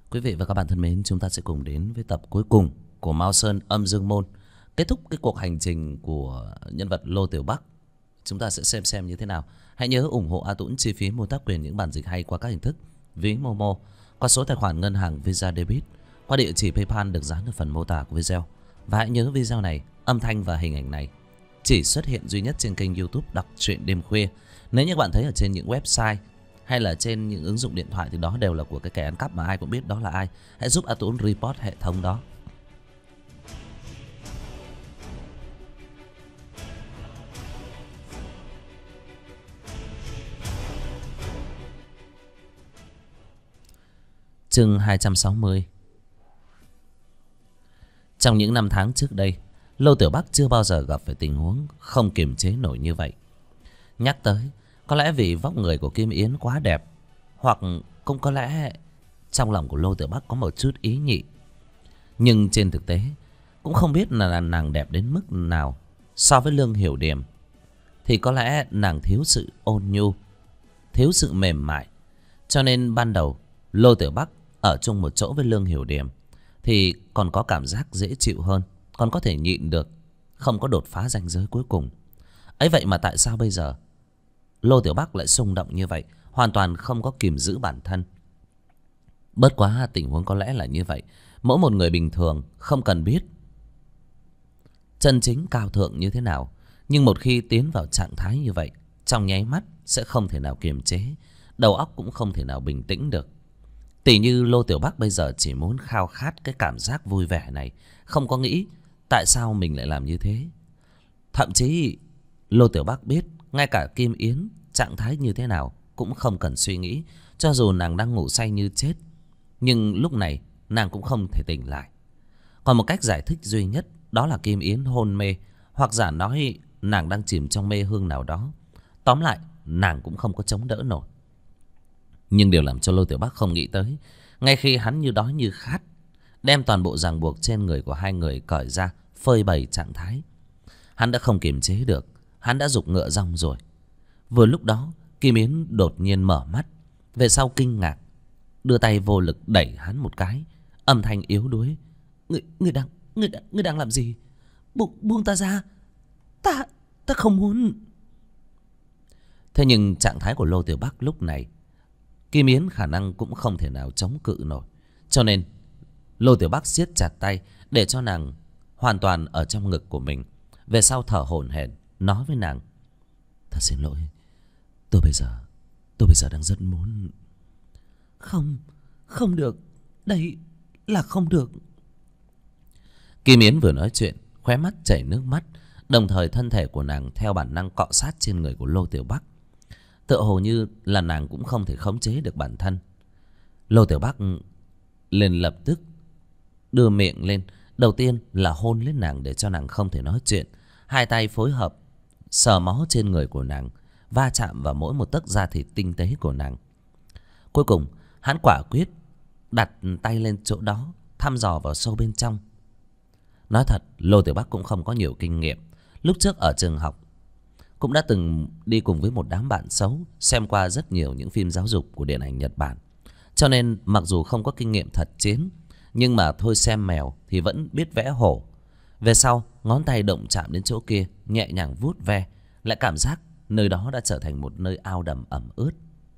Quý vị và các bạn thân mến, chúng ta sẽ cùng đến với tập cuối cùng của Mao Sơn Âm Dương Môn. Kết thúc cái cuộc hành trình của nhân vật Lô Tiểu Bắc. Chúng ta sẽ xem như thế nào. Hãy nhớ ủng hộ A Tũng chi phí mua tác quyền những bản dịch hay qua các hình thức ví Momo, qua số tài khoản ngân hàng Visa Debit, qua địa chỉ PayPal được dán ở phần mô tả của video. Và hãy nhớ video này, âm thanh và hình ảnh này chỉ xuất hiện duy nhất trên kênh YouTube Đọc Truyện Đêm Khuya. Nếu như bạn thấy ở trên những website hay là trên những ứng dụng điện thoại thì đó đều là của cái kẻ ăn cắp mà ai cũng biết đó là ai. Hãy giúp A Tũng report hệ thống đó. Chương 260. Trong những năm tháng trước đây, Lô Tiểu Bắc chưa bao giờ gặp phải tình huống không kiềm chế nổi như vậy. Nhắc tới, có lẽ vì vóc người của Kim Yến quá đẹp, hoặc cũng có lẽ trong lòng của Lô Tiểu Bắc có một chút ý nhị. Nhưng trên thực tế, cũng không biết là nàng đẹp đến mức nào. So với Lương Hiểu Điềm thì có lẽ nàng thiếu sự ôn nhu, thiếu sự mềm mại. Cho nên ban đầu Lô Tiểu Bắc ở chung một chỗ với Lương Hiểu Điềm thì còn có cảm giác dễ chịu hơn, còn có thể nhịn được, không có đột phá ranh giới cuối cùng. Ấy vậy mà tại sao bây giờ Lô Tiểu Bắc lại xung động như vậy, hoàn toàn không có kìm giữ bản thân. Bất quá tình huống có lẽ là như vậy. Mỗi một người bình thường không cần biết chân chính cao thượng như thế nào, nhưng một khi tiến vào trạng thái như vậy, trong nháy mắt sẽ không thể nào kiềm chế, đầu óc cũng không thể nào bình tĩnh được. Tỉ như Lô Tiểu Bắc bây giờ chỉ muốn khao khát cái cảm giác vui vẻ này, không có nghĩ tại sao mình lại làm như thế. Thậm chí Lô Tiểu Bắc biết ngay cả Kim Yến trạng thái như thế nào cũng không cần suy nghĩ. Cho dù nàng đang ngủ say như chết, nhưng lúc này nàng cũng không thể tỉnh lại. Còn một cách giải thích duy nhất, đó là Kim Yến hôn mê, hoặc giả nói nàng đang chìm trong mê hương nào đó. Tóm lại, nàng cũng không có chống đỡ nổi. Nhưng điều làm cho Lô Tiểu Bắc không nghĩ tới, ngay khi hắn như đói như khát, đem toàn bộ ràng buộc trên người của hai người cởi ra, phơi bày trạng thái, hắn đã không kiềm chế được, hắn đã giục ngựa rong rồi. Vừa lúc đó, Kim Yến đột nhiên mở mắt, về sau kinh ngạc, đưa tay vô lực đẩy hắn một cái, âm thanh yếu đuối: Ngươi đang làm gì? Buông ta ra, ta không muốn. Thế nhưng trạng thái của Lô Tiểu Bắc lúc này, Kim Yến khả năng cũng không thể nào chống cự nổi. Cho nên Lô Tiểu Bắc siết chặt tay để cho nàng hoàn toàn ở trong ngực của mình. Về sau thở hổn hển nói với nàng: Thật xin lỗi, tôi bây giờ đang rất muốn. Không được, đây là không được. Kim Yến vừa nói chuyện, khóe mắt chảy nước mắt, đồng thời thân thể của nàng theo bản năng cọ sát trên người của Lô Tiểu Bắc. Tựa hồ như là nàng cũng không thể khống chế được bản thân. Lô Tiểu Bắc liền lập tức đưa miệng lên, đầu tiên là hôn lên nàng để cho nàng không thể nói chuyện. Hai tay phối hợp sờ mó trên người của nàng, va chạm vào mỗi một tấc da thịt tinh tế của nàng. Cuối cùng hắn quả quyết đặt tay lên chỗ đó, thăm dò vào sâu bên trong. Nói thật, Lô Tiểu Bắc cũng không có nhiều kinh nghiệm. Lúc trước ở trường học cũng đã từng đi cùng với một đám bạn xấu, xem qua rất nhiều những phim giáo dục của điện ảnh Nhật Bản. Cho nên mặc dù không có kinh nghiệm thật chiến, nhưng mà thôi xem mèo thì vẫn biết vẽ hổ. Về sau, ngón tay động chạm đến chỗ kia, nhẹ nhàng vuốt ve, lại cảm giác nơi đó đã trở thành một nơi ao đầm ẩm ướt.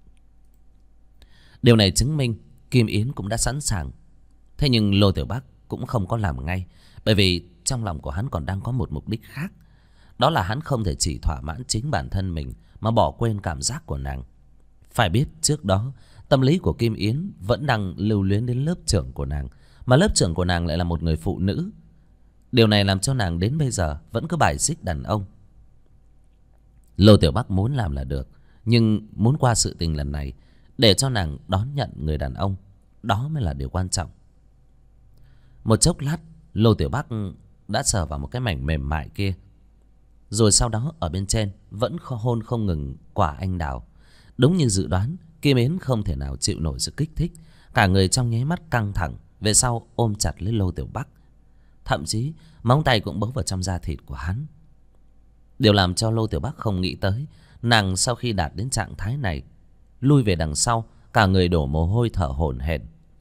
Điều này chứng minh Kim Yến cũng đã sẵn sàng. Thế nhưng Lô Tiểu Bắc cũng không có làm ngay, bởi vì trong lòng của hắn còn đang có một mục đích khác. Đó là hắn không thể chỉ thỏa mãn chính bản thân mình mà bỏ quên cảm giác của nàng. Phải biết trước đó, tâm lý của Kim Yến vẫn đang lưu luyến đến lớp trưởng của nàng, mà lớp trưởng của nàng lại là một người phụ nữ. Điều này làm cho nàng đến bây giờ vẫn cứ bài xích đàn ông. Lô Tiểu Bắc muốn làm là được, nhưng muốn qua sự tình lần này để cho nàng đón nhận người đàn ông, đó mới là điều quan trọng. Một chốc lát, Lô Tiểu Bắc đã sờ vào một cái mảnh mềm mại kia, rồi sau đó ở bên trên vẫn hôn không ngừng quả anh đào. Đúng như dự đoán, Kim Yến không thể nào chịu nổi sự kích thích, cả người trong nháy mắt căng thẳng, về sau ôm chặt lấy Lô Tiểu Bắc. Thậm chí móng tay cũng bấu vào trong da thịt của hắn. Điều làm cho Lô Tiểu Bắc không nghĩ tới, nàng sau khi đạt đến trạng thái này, lui về đằng sau, cả người đổ mồ hôi thở hổn hển,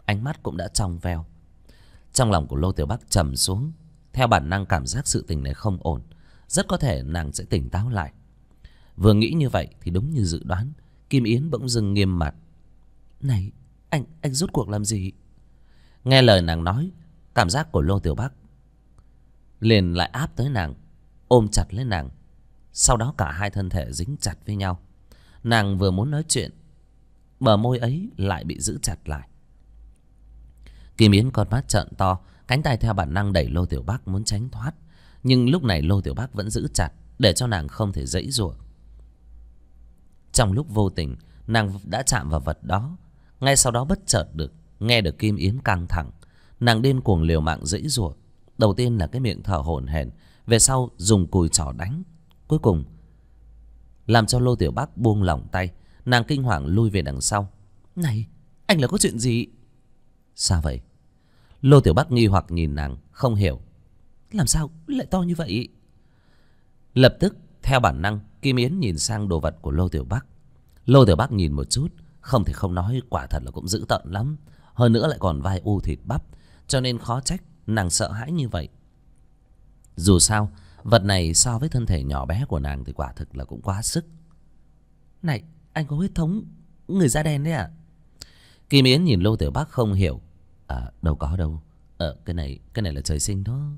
ánh mắt cũng đã trong veo. Trong lòng của Lô Tiểu Bắc trầm xuống. Theo bản năng cảm giác sự tình này không ổn, rất có thể nàng sẽ tỉnh táo lại. Vừa nghĩ như vậy thì đúng như dự đoán, Kim Yến bỗng dưng nghiêm mặt. Này, anh rốt cuộc làm gì? Nghe lời nàng nói, cảm giác của Lô Tiểu Bắc liền lại áp tới nàng, ôm chặt lấy nàng. Sau đó cả hai thân thể dính chặt với nhau. Nàng vừa muốn nói chuyện, bờ môi ấy lại bị giữ chặt lại. Kim Yến con mắt trợn to, cánh tay theo bản năng đẩy Lô Tiểu Bắc muốn tránh thoát. Nhưng lúc này Lô Tiểu Bắc vẫn giữ chặt, để cho nàng không thể giãy giụa. Trong lúc vô tình, nàng đã chạm vào vật đó. Ngay sau đó bất chợt nghe được Kim Yến căng thẳng. Nàng điên cuồng liều mạng giãy giụa. Đầu tiên là cái miệng thở hổn hển, về sau dùng cùi chỏ đánh. Cuối cùng làm cho Lô Tiểu Bắc buông lỏng tay. Nàng kinh hoàng lui về đằng sau. Này, anh là có chuyện gì? Sao vậy? Lô Tiểu Bắc nghi hoặc nhìn nàng, không hiểu. Làm sao lại to như vậy? Lập tức theo bản năng, Kim Yến nhìn sang đồ vật của Lô Tiểu Bắc. Lô Tiểu Bắc nhìn một chút, không thể không nói, quả thật là cũng dữ tợn lắm. Hơn nữa lại còn vai u thịt bắp, cho nên khó trách nàng sợ hãi như vậy. Dù sao, vật này so với thân thể nhỏ bé của nàng thì quả thực là cũng quá sức. Này, anh có huyết thống người da đen đấy à? Kim Yến nhìn Lô Tiểu Bắc không hiểu. Đâu có đâu. Cái này là trời sinh đó.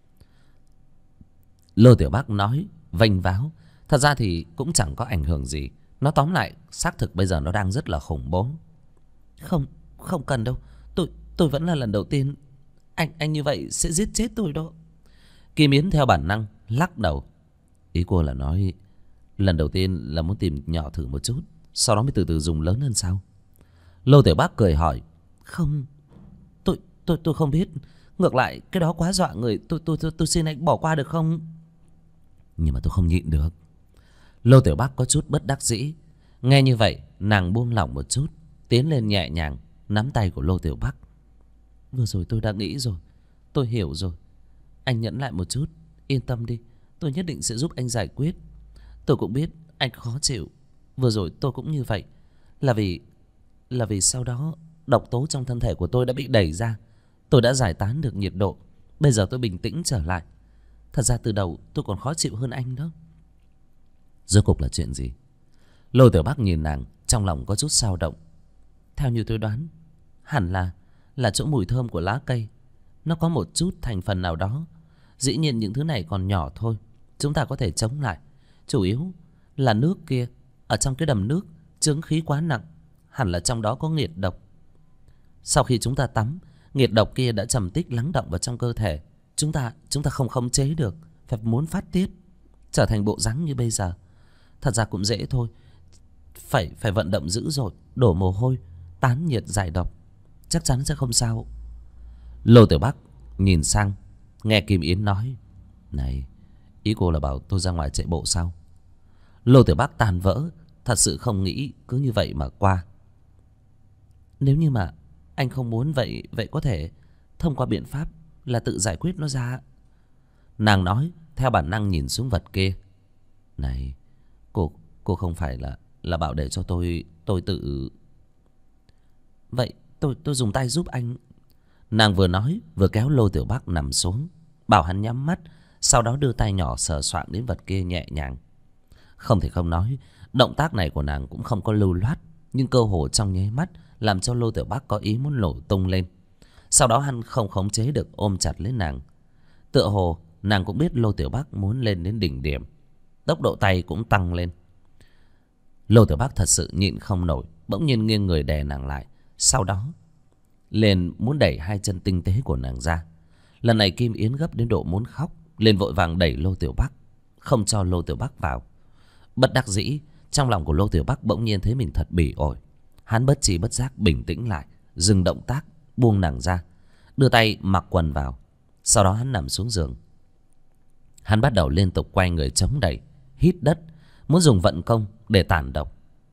Lô Tiểu Bắc nói vênh váo. Thật ra thì cũng chẳng có ảnh hưởng gì. Nó tóm lại, xác thực bây giờ nó đang rất là khủng bố. Không cần đâu. Tôi vẫn là lần đầu tiên. Anh như vậy sẽ giết chết tôi đó. Kim Yến theo bản năng lắc đầu. Ý cô là nói lần đầu tiên là muốn tìm nhỏ thử một chút, sau đó mới từ từ dùng lớn hơn sao? Lô Tiểu Bắc cười hỏi. Không, tôi không biết. Ngược lại cái đó quá dọa người. Tôi xin anh bỏ qua được không? Nhưng mà tôi không nhịn được. Lô Tiểu Bắc có chút bất đắc dĩ. Nghe như vậy nàng buông lỏng một chút, tiến lên nhẹ nhàng nắm tay của Lô Tiểu Bắc. Vừa rồi tôi đã nghĩ rồi, tôi hiểu rồi. Anh nhẫn lại một chút, yên tâm đi, tôi nhất định sẽ giúp anh giải quyết. Tôi cũng biết anh khó chịu. Vừa rồi tôi cũng như vậy. Là vì sau đó độc tố trong thân thể của tôi đã bị đẩy ra. Tôi đã giải tán được nhiệt độ. Bây giờ tôi bình tĩnh trở lại. Thật ra từ đầu tôi còn khó chịu hơn anh đó. Rốt cuộc là chuyện gì? Lô Tiểu Bắc nhìn nàng, trong lòng có chút dao động. Theo như tôi đoán, hẳn là chỗ mùi thơm của lá cây. Nó có một chút thành phần nào đó. Dĩ nhiên những thứ này còn nhỏ thôi, chúng ta có thể chống lại. Chủ yếu là nước kia. Ở trong cái đầm nước chướng khí quá nặng, hẳn là trong đó có nghiệt độc. Sau khi chúng ta tắm, nghiệt độc kia đã trầm tích lắng động vào trong cơ thể. Chúng ta không khống chế được, phải muốn phát tiết, trở thành bộ dáng như bây giờ. Thật ra cũng dễ thôi. Phải vận động dữ dội, đổ mồ hôi, tán nhiệt giải độc, chắc chắn sẽ không sao. Lô Tiểu Bắc nhìn sang, nghe Kim Yến nói. Này, ý cô là bảo tôi ra ngoài chạy bộ sao? Lô Tiểu Bắc tan vỡ, thật sự không nghĩ cứ như vậy mà qua. Nếu như mà anh không muốn vậy có thể thông qua biện pháp là tự giải quyết nó ra. Nàng nói theo bản năng nhìn xuống vật kia. Này, cô không phải là bảo để cho tôi tự... Vậy tôi dùng tay giúp anh. Nàng vừa nói vừa kéo Lô Tiểu Bắc nằm xuống, bảo hắn nhắm mắt, sau đó đưa tay nhỏ sờ soạng đến vật kia nhẹ nhàng. Không thể không nói, động tác này của nàng cũng không có lưu loát, nhưng cơ hồ trong nháy mắt làm cho Lô Tiểu Bắc có ý muốn nổ tung lên. Sau đó hắn không khống chế được ôm chặt lấy nàng. Tựa hồ nàng cũng biết Lô Tiểu Bắc muốn lên đến đỉnh điểm, tốc độ tay cũng tăng lên. Lô Tiểu Bắc thật sự nhịn không nổi, bỗng nhiên nghiêng người đè nàng lại, sau đó liền muốn đẩy hai chân tinh tế của nàng ra. Lần này Kim Yến gấp đến độ muốn khóc, liền vội vàng đẩy Lô Tiểu Bắc, không cho Lô Tiểu Bắc vào. Bất đắc dĩ, trong lòng của Lô Tiểu Bắc bỗng nhiên thấy mình thật bỉ ổi. Hắn bất trí bất giác bình tĩnh lại, dừng động tác, buông nàng ra, đưa tay mặc quần vào. Sau đó hắn nằm xuống giường. Hắn bắt đầu liên tục quay người chống đẩy, hít đất, muốn dùng vận công để tản độc.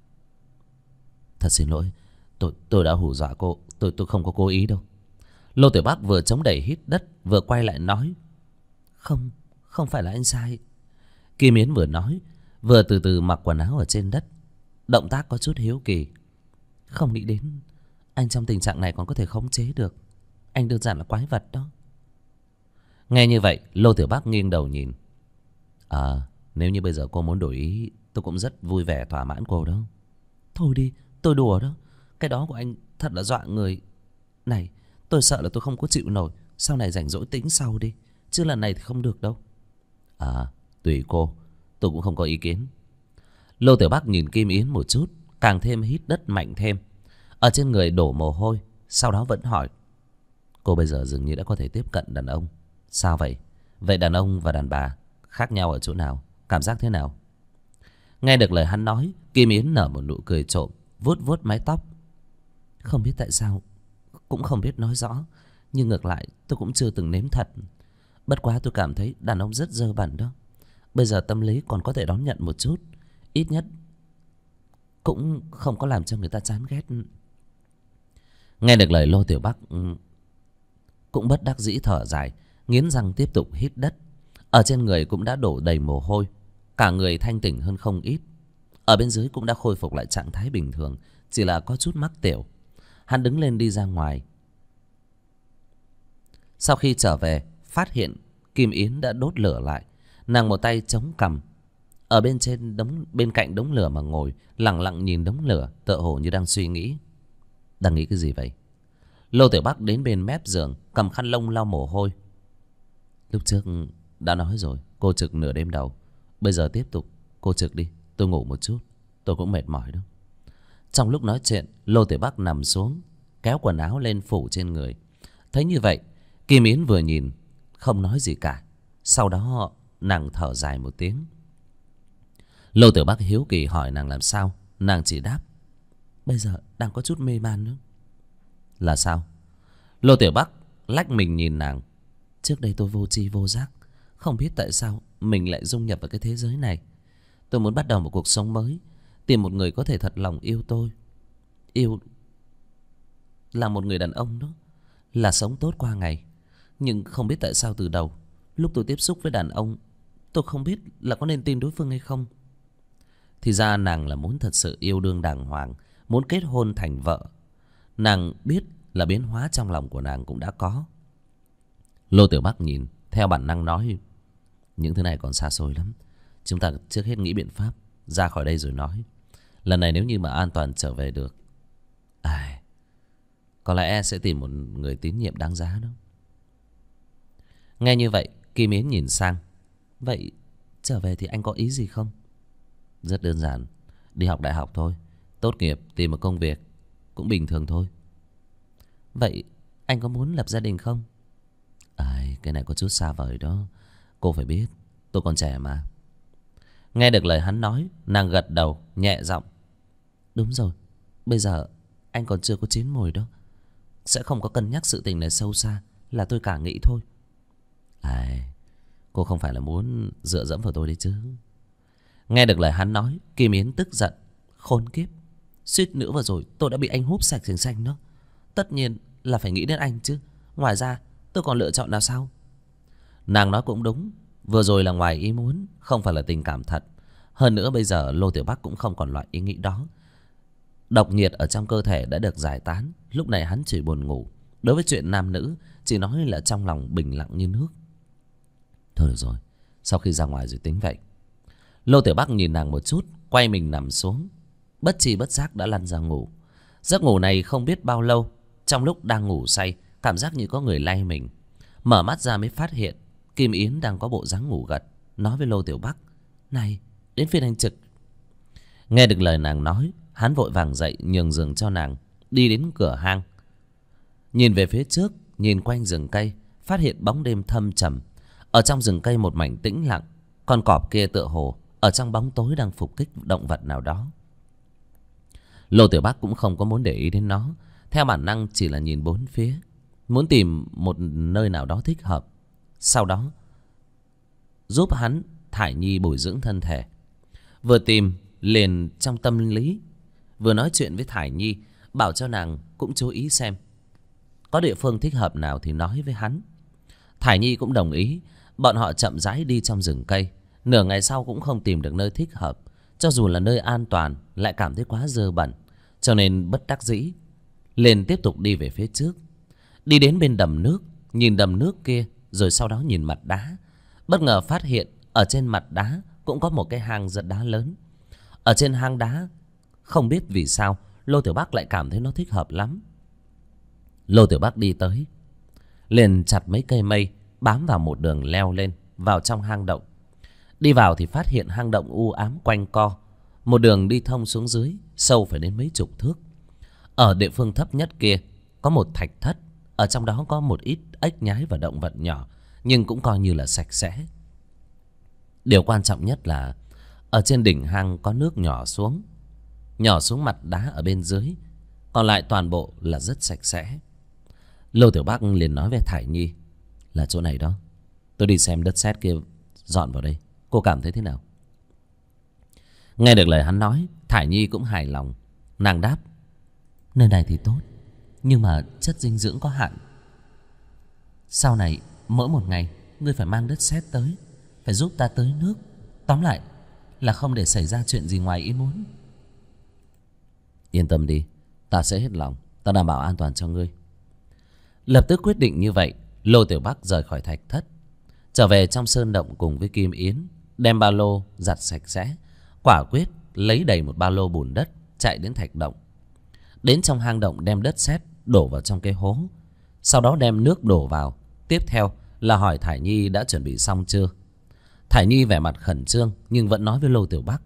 Thật xin lỗi, tôi đã hù dọa cô, tôi không có cố ý đâu. Lô Tiểu Bắc vừa chống đẩy hít đất vừa quay lại nói. Không phải là anh sai. Kim Yến vừa nói vừa từ từ mặc quần áo ở trên đất, động tác có chút hiếu kỳ. Không nghĩ đến Anh trong tình trạng này còn có thể khống chế được. Anh đơn giản là quái vật đó. Nghe như vậy, Lô Tiểu Bắc nghiêng đầu nhìn. Nếu như bây giờ cô muốn đổi ý, tôi cũng rất vui vẻ thỏa mãn cô đó. Thôi đi, tôi đùa đó. Cái đó của anh thật là dọa người. Này, tôi sợ là tôi không có chịu nổi. Sau này rảnh rỗi tính sau đi. Chứ lần này thì không được đâu. Tùy cô, tôi cũng không có ý kiến. Lô Tiểu Bắc nhìn Kim Yến một chút, càng thêm hít đất mạnh thêm. Ở trên người đổ mồ hôi. Sau đó vẫn hỏi. Cô bây giờ dường như đã có thể tiếp cận đàn ông. Sao vậy? Vậy đàn ông và đàn bà khác nhau ở chỗ nào? Cảm giác thế nào? Nghe được lời hắn nói, Kim Yến nở một nụ cười trộm, vuốt vuốt mái tóc. Không biết tại sao, cũng không biết nói rõ. Nhưng ngược lại tôi cũng chưa từng nếm thật. Bất quá tôi cảm thấy đàn ông rất dơ bẩn đó. Bây giờ tâm lý còn có thể đón nhận một chút. Ít nhất cũng không có làm cho người ta chán ghét. Nghe được lời Lô Tiểu Bắc cũng bất đắc dĩ thở dài, nghiến răng tiếp tục hít đất. Ở trên người cũng đã đổ đầy mồ hôi, cả người thanh tỉnh hơn không ít. Ở bên dưới cũng đã khôi phục lại trạng thái bình thường, chỉ là có chút mắc tiểu. Hắn đứng lên đi ra ngoài. Sau khi trở về, phát hiện Kim Yến đã đốt lửa lại. Nàng một tay chống cằm, ở bên cạnh đống lửa mà ngồi, lặng lặng nhìn đống lửa, tựa hồ như đang suy nghĩ. Đang nghĩ cái gì vậy? Lô Tiểu Bắc đến bên mép giường, cầm khăn lông lau mồ hôi. Lúc trước đã nói rồi, cô trực nửa đêm đầu. Bây giờ tiếp tục, cô trực đi, tôi ngủ một chút. Tôi cũng mệt mỏi đó. Trong lúc nói chuyện, Lô Tiểu Bắc nằm xuống, kéo quần áo lên phủ trên người. Thấy như vậy, Kim Yến vừa nhìn, không nói gì cả. Sau đó nàng thở dài một tiếng. Lô Tiểu Bắc hiếu kỳ hỏi nàng làm sao. Nàng chỉ đáp, bây giờ đang có chút mê man nữa. Là sao? Lô Tiểu Bắc lách mình nhìn nàng. Trước đây tôi vô tri vô giác, không biết tại sao mình lại dung nhập vào cái thế giới này. Tôi muốn bắt đầu một cuộc sống mới, tìm một người có thể thật lòng yêu tôi. Yêu là một người đàn ông đó, là sống tốt qua ngày. Nhưng không biết tại sao từ đầu, lúc tôi tiếp xúc với đàn ông, tôi không biết là có nên tin đối phương hay không. Thì ra nàng là muốn thật sự yêu đương đàng hoàng, muốn kết hôn thành vợ. Nàng biết là biến hóa trong lòng của nàng cũng đã có. Lô Tiểu Bắc nhìn, theo bản năng nói, những thứ này còn xa xôi lắm. Chúng ta trước hết nghĩ biện pháp ra khỏi đây rồi nói. Lần này nếu như mà an toàn trở về được, có lẽ sẽ tìm một người tín nhiệm đáng giá đó. Nghe như vậy, Kim Yến nhìn sang. Vậy trở về thì anh có ý gì không? Rất đơn giản, đi học đại học thôi. Tốt nghiệp tìm một công việc cũng bình thường thôi. Vậy anh có muốn lập gia đình không? Cái này có chút xa vời đó. Cô phải biết tôi còn trẻ mà. Nghe được lời hắn nói, nàng gật đầu nhẹ giọng. Đúng rồi, bây giờ anh còn chưa có chín mùi đó. Sẽ không có cân nhắc sự tình này sâu xa, là tôi cả nghĩ thôi. Cô không phải là muốn dựa dẫm vào tôi đấy chứ? Nghe được lời hắn nói, Kim Yến tức giận. Khốn kiếp, suýt nữa vừa rồi tôi đã bị anh húp sạch sành xanh đó. Tất nhiên là phải nghĩ đến anh chứ. Ngoài ra tôi còn lựa chọn nào sao? Nàng nói cũng đúng. Vừa rồi là ngoài ý muốn, không phải là tình cảm thật. Hơn nữa bây giờ Lô Tiểu Bắc cũng không còn loại ý nghĩ đó. Độc nhiệt ở trong cơ thể đã được giải tán. Lúc này hắn chỉ buồn ngủ. Đối với chuyện nam nữ, chỉ nói là trong lòng bình lặng như nước. Thôi được rồi, sau khi ra ngoài rồi tính vậy. Lô Tiểu Bắc nhìn nàng một chút, quay mình nằm xuống. Bất tri bất giác đã lăn ra ngủ. Giấc ngủ này không biết bao lâu. Trong lúc đang ngủ say, cảm giác như có người lay mình. Mở mắt ra mới phát hiện Kim Yến đang có bộ dáng ngủ gật, nói với Lô Tiểu Bắc, này, đến phiên anh trực. Nghe được lời nàng nói, hắn vội vàng dậy nhường giường cho nàng, đi đến cửa hang. Nhìn về phía trước, nhìn quanh rừng cây, phát hiện bóng đêm thâm trầm. Ở trong rừng cây một mảnh tĩnh lặng. Con cọp kia tựa hồ ở trong bóng tối đang phục kích động vật nào đó. Lô Tiểu Bắc cũng không có muốn để ý đến nó. Theo bản năng chỉ là nhìn bốn phía, muốn tìm một nơi nào đó thích hợp. Sau đó giúp hắn thải nhi bồi dưỡng thân thể. Vừa tìm liền trong tâm lý, vừa nói chuyện với thải nhi, bảo cho nàng cũng chú ý xem có địa phương thích hợp nào thì nói với hắn. Thải nhi cũng đồng ý. Bọn họ chậm rãi đi trong rừng cây. Nửa ngày sau cũng không tìm được nơi thích hợp. Cho dù là nơi an toàn lại cảm thấy quá dơ bẩn. Cho nên bất đắc dĩ, liền tiếp tục đi về phía trước. Đi đến bên đầm nước, nhìn đầm nước kia, rồi sau đó nhìn mặt đá. Bất ngờ phát hiện ở trên mặt đá cũng có một cái hang rất đá lớn. Ở trên hang đá, không biết vì sao Lô Tiểu Bắc lại cảm thấy nó thích hợp lắm. Lô Tiểu Bắc đi tới, liền chặt mấy cây mây bám vào một đường leo lên vào trong hang động. Đi vào thì phát hiện hang động u ám quanh co, một đường đi thông xuống dưới sâu phải đến mấy chục thước. Ở địa phương thấp nhất kia có một thạch thất, ở trong đó có một ít ếch nhái và động vật nhỏ, nhưng cũng coi như là sạch sẽ. Điều quan trọng nhất là ở trên đỉnh hang có nước nhỏ xuống mặt đá ở bên dưới, còn lại toàn bộ là rất sạch sẽ. Lô Tiểu Bắc liền nói với Thải Nhi là chỗ này đó, tôi đi xem đất sét kia dọn vào đây, cô cảm thấy thế nào? Nghe được lời hắn nói, Thải Nhi cũng hài lòng. Nàng đáp: nơi này thì tốt, nhưng mà chất dinh dưỡng có hạn. Sau này mỗi một ngày ngươi phải mang đất sét tới, phải giúp ta tưới nước. Tóm lại là không để xảy ra chuyện gì ngoài ý muốn. Yên tâm đi, ta sẽ hết lòng, ta đảm bảo an toàn cho ngươi. Lập tức quyết định như vậy, Lô Tiểu Bắc rời khỏi thạch thất, trở về trong sơn động cùng với Kim Yến, đem ba lô giặt sạch sẽ, quả quyết lấy đầy một ba lô bùn đất, chạy đến thạch động. Đến trong hang động đem đất sét đổ vào trong cái hố, sau đó đem nước đổ vào. Tiếp theo là hỏi Thải Nhi đã chuẩn bị xong chưa. Thải Nhi vẻ mặt khẩn trương nhưng vẫn nói với Lô Tiểu Bắc: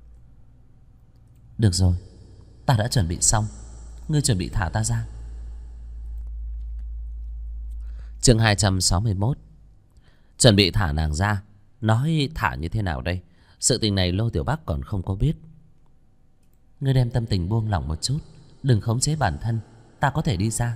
được rồi, ta đã chuẩn bị xong, ngươi chuẩn bị thả ta ra. Chương 261. Chuẩn bị thả nàng ra. Nói thả như thế nào đây? Sự tình này Lô Tiểu Bắc còn không có biết. Ngươi đem tâm tình buông lỏng một chút, đừng khống chế bản thân, ta có thể đi ra.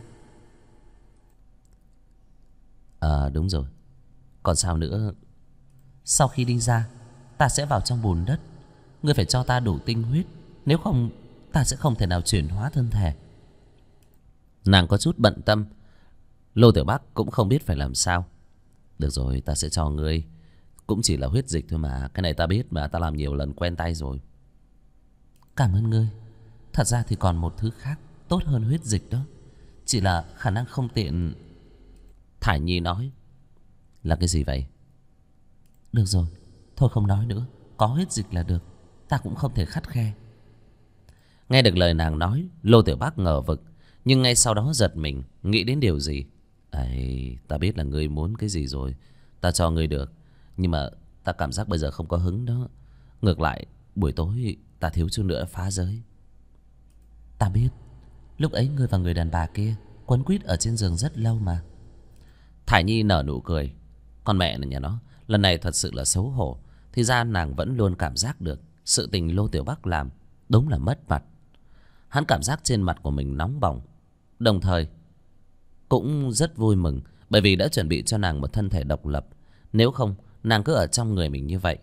Đúng rồi, còn sao nữa? Sau khi đi ra, ta sẽ vào trong bùn đất. Ngươi phải cho ta đủ tinh huyết, nếu không ta sẽ không thể nào chuyển hóa thân thể. Nàng có chút bận tâm. Lô Tiểu Bắc cũng không biết phải làm sao. Được rồi, ta sẽ cho ngươi, cũng chỉ là huyết dịch thôi mà. Cái này ta biết mà, ta làm nhiều lần quen tay rồi. Cảm ơn ngươi. Thật ra thì còn một thứ khác tốt hơn huyết dịch đó, chỉ là khả năng không tiện. Thải Nhi nói. Là cái gì vậy? Được rồi, thôi không nói nữa, có huyết dịch là được, ta cũng không thể khắt khe. Nghe được lời nàng nói, Lô Tiểu Bắc ngờ vực, nhưng ngay sau đó giật mình, nghĩ đến điều gì. Ấy, ta biết là ngươi muốn cái gì rồi, ta cho ngươi được, nhưng mà ta cảm giác bây giờ không có hứng đó. Ngược lại buổi tối ta thiếu chút nữa phá giới. Ta biết, lúc ấy ngươi và người đàn bà kia quấn quýt ở trên giường rất lâu mà. Thải Nhi nở nụ cười. Con mẹ này nhà nó, lần này thật sự là xấu hổ. Thì ra nàng vẫn luôn cảm giác được sự tình Lô Tiểu Bắc làm đúng là mất mặt. Hắn cảm giác trên mặt của mình nóng bỏng, đồng thời cũng rất vui mừng, bởi vì đã chuẩn bị cho nàng một thân thể độc lập. Nếu không, nàng cứ ở trong người mình như vậy,